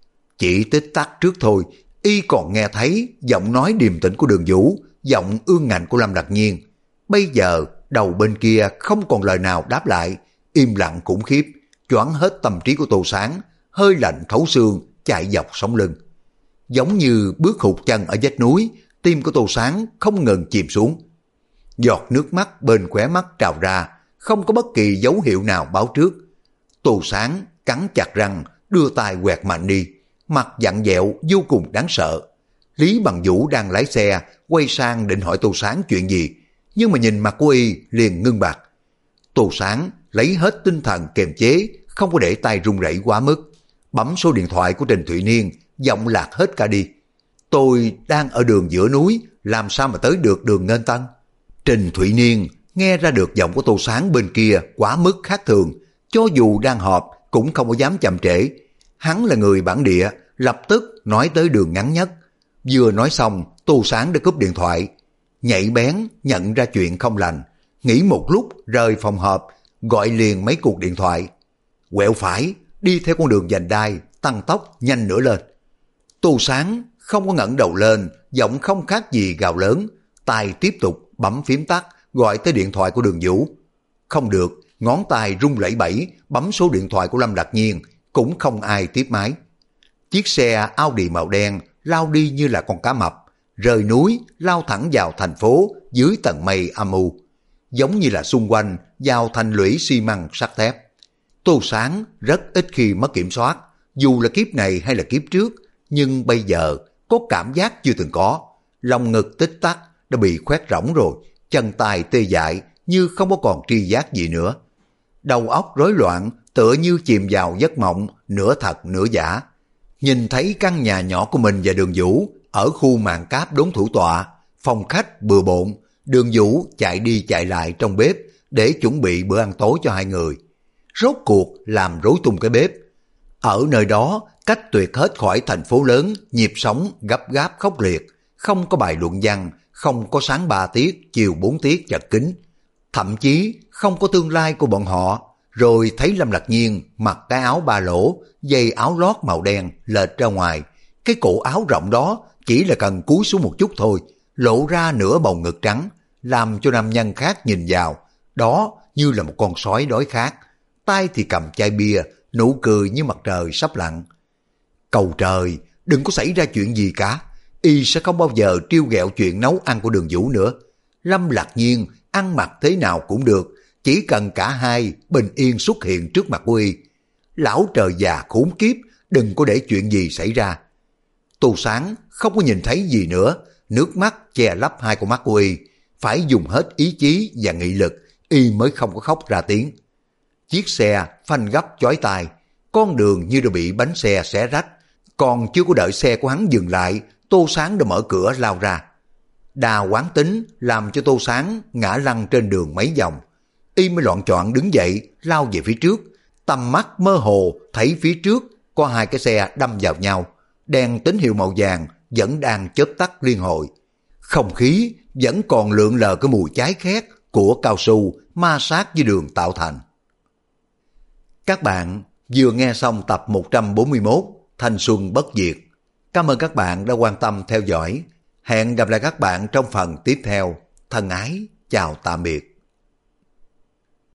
Chỉ tích tắc trước thôi, y còn nghe thấy giọng nói điềm tĩnh của Đường Vũ, giọng ương ngạnh của Lâm Lạc Nhiên. Bây giờ đầu bên kia không còn lời nào đáp lại, im lặng khủng khiếp, choáng hết tâm trí của Tô Sáng, hơi lạnh thấu xương chạy dọc sống lưng. Giống như bước hụt chân ở vách núi, tim của Tô Sáng không ngừng chìm xuống. Giọt nước mắt bên khóe mắt trào ra, không có bất kỳ dấu hiệu nào báo trước. Tô Sáng cắn chặt răng, đưa tay quẹt mạnh đi, mặt vặn vẹo vô cùng đáng sợ. Lý Bằng Vũ đang lái xe, quay sang định hỏi Tô Sáng chuyện gì, nhưng mà nhìn mặt của y liền ngưng bặt. Tô Sáng lấy hết tinh thần kiềm chế, không có để tay run rẩy quá mức, bấm số điện thoại của Trình Thụy Niên, giọng lạc hết cả đi. Tôi đang ở đường giữa núi, làm sao mà tới được đường Nghênh Tân? Trình Thụy Niên nghe ra được giọng của Tô Sáng bên kia quá mức khác thường, cho dù đang họp cũng không có dám chậm trễ. Hắn là người bản địa, lập tức nói tới đường ngắn nhất. Vừa nói xong, Tô Sáng đã cúp điện thoại. Nhạy bén nhận ra chuyện không lành, nghĩ một lúc rời phòng họp, gọi liền mấy cuộc điện thoại. Quẹo phải, đi theo con đường vành đai, tăng tốc nhanh nữa lên. Tô Sáng không có ngẩng đầu lên, giọng không khác gì gào lớn, tay tiếp tục bấm phím tắt, gọi tới điện thoại của Đường Vũ. Không được, ngón tay rung lẩy bẩy, bấm số điện thoại của Lâm Lạc Nhiên, cũng không ai tiếp máy. Chiếc xe Audi màu đen lao đi như là con cá mập, rời núi lao thẳng vào thành phố dưới tầng mây âm u, giống như là xung quanh vào thành lũy xi măng sắt thép. Tô Sáng rất ít khi mất kiểm soát, dù là kiếp này hay là kiếp trước, nhưng bây giờ có cảm giác chưa từng có. Lòng ngực tích tắc đã bị khoét rỗng rồi, chân tay tê dại như không có còn tri giác gì nữa. Đầu óc rối loạn, tựa như chìm vào giấc mộng, nửa thật nửa giả. Nhìn thấy căn nhà nhỏ của mình và Đường Vũ ở khu màn cáp đốn thủ tọa, phòng khách bừa bộn, Đường Vũ chạy đi chạy lại trong bếp để chuẩn bị bữa ăn tối cho hai người. Rốt cuộc làm rối tung cái bếp. Ở nơi đó, cách tuyệt hết khỏi thành phố lớn, nhịp sống gấp gáp khốc liệt, không có bài luận văn, không có sáng 3 tiết, chiều 4 tiết chật kín. Thậm chí không có tương lai của bọn họ. Rồi thấy Lâm Lạc Nhiên mặc cái áo ba lỗ, dây áo lót màu đen lệch ra ngoài. Cái cổ áo rộng đó chỉ là cần cúi xuống một chút thôi, lộ ra nửa bầu ngực trắng, làm cho nam nhân khác nhìn vào, đó như là một con sói đói khát. Tay thì cầm chai bia, nụ cười như mặt trời sắp lặn. Cầu trời, đừng có xảy ra chuyện gì cả, y sẽ không bao giờ trêu ghẹo chuyện nấu ăn của Đường Vũ nữa. Lâm Lạc Nhiên ăn mặc thế nào cũng được, chỉ cần cả hai bình yên xuất hiện trước mặt của y. Lão trời già khốn kiếp, đừng có để chuyện gì xảy ra. Tô Sáng không có nhìn thấy gì nữa, nước mắt che lấp hai con mắt của y, phải dùng hết ý chí và nghị lực, y mới không có khóc ra tiếng. Chiếc xe phanh gấp chói tai, con đường như đã bị bánh xe xé rách, còn chưa có đợi xe của hắn dừng lại, Tô Sáng đã mở cửa lao ra. Đà quán tính làm cho Tô Sáng ngã lăn trên đường mấy vòng, y mới loạn choạng đứng dậy lao về phía trước, tầm mắt mơ hồ thấy phía trước có hai cái xe đâm vào nhau, đèn tín hiệu màu vàng vẫn đang chớp tắt liên hồi. Không khí vẫn còn lượn lờ cái mùi cháy khét của cao su ma sát với đường tạo thành. Các bạn vừa nghe xong tập 141 Thanh Xuân Bất Diệt. Cảm ơn các bạn đã quan tâm theo dõi. Hẹn gặp lại các bạn trong phần tiếp theo. Thân ái, chào tạm biệt.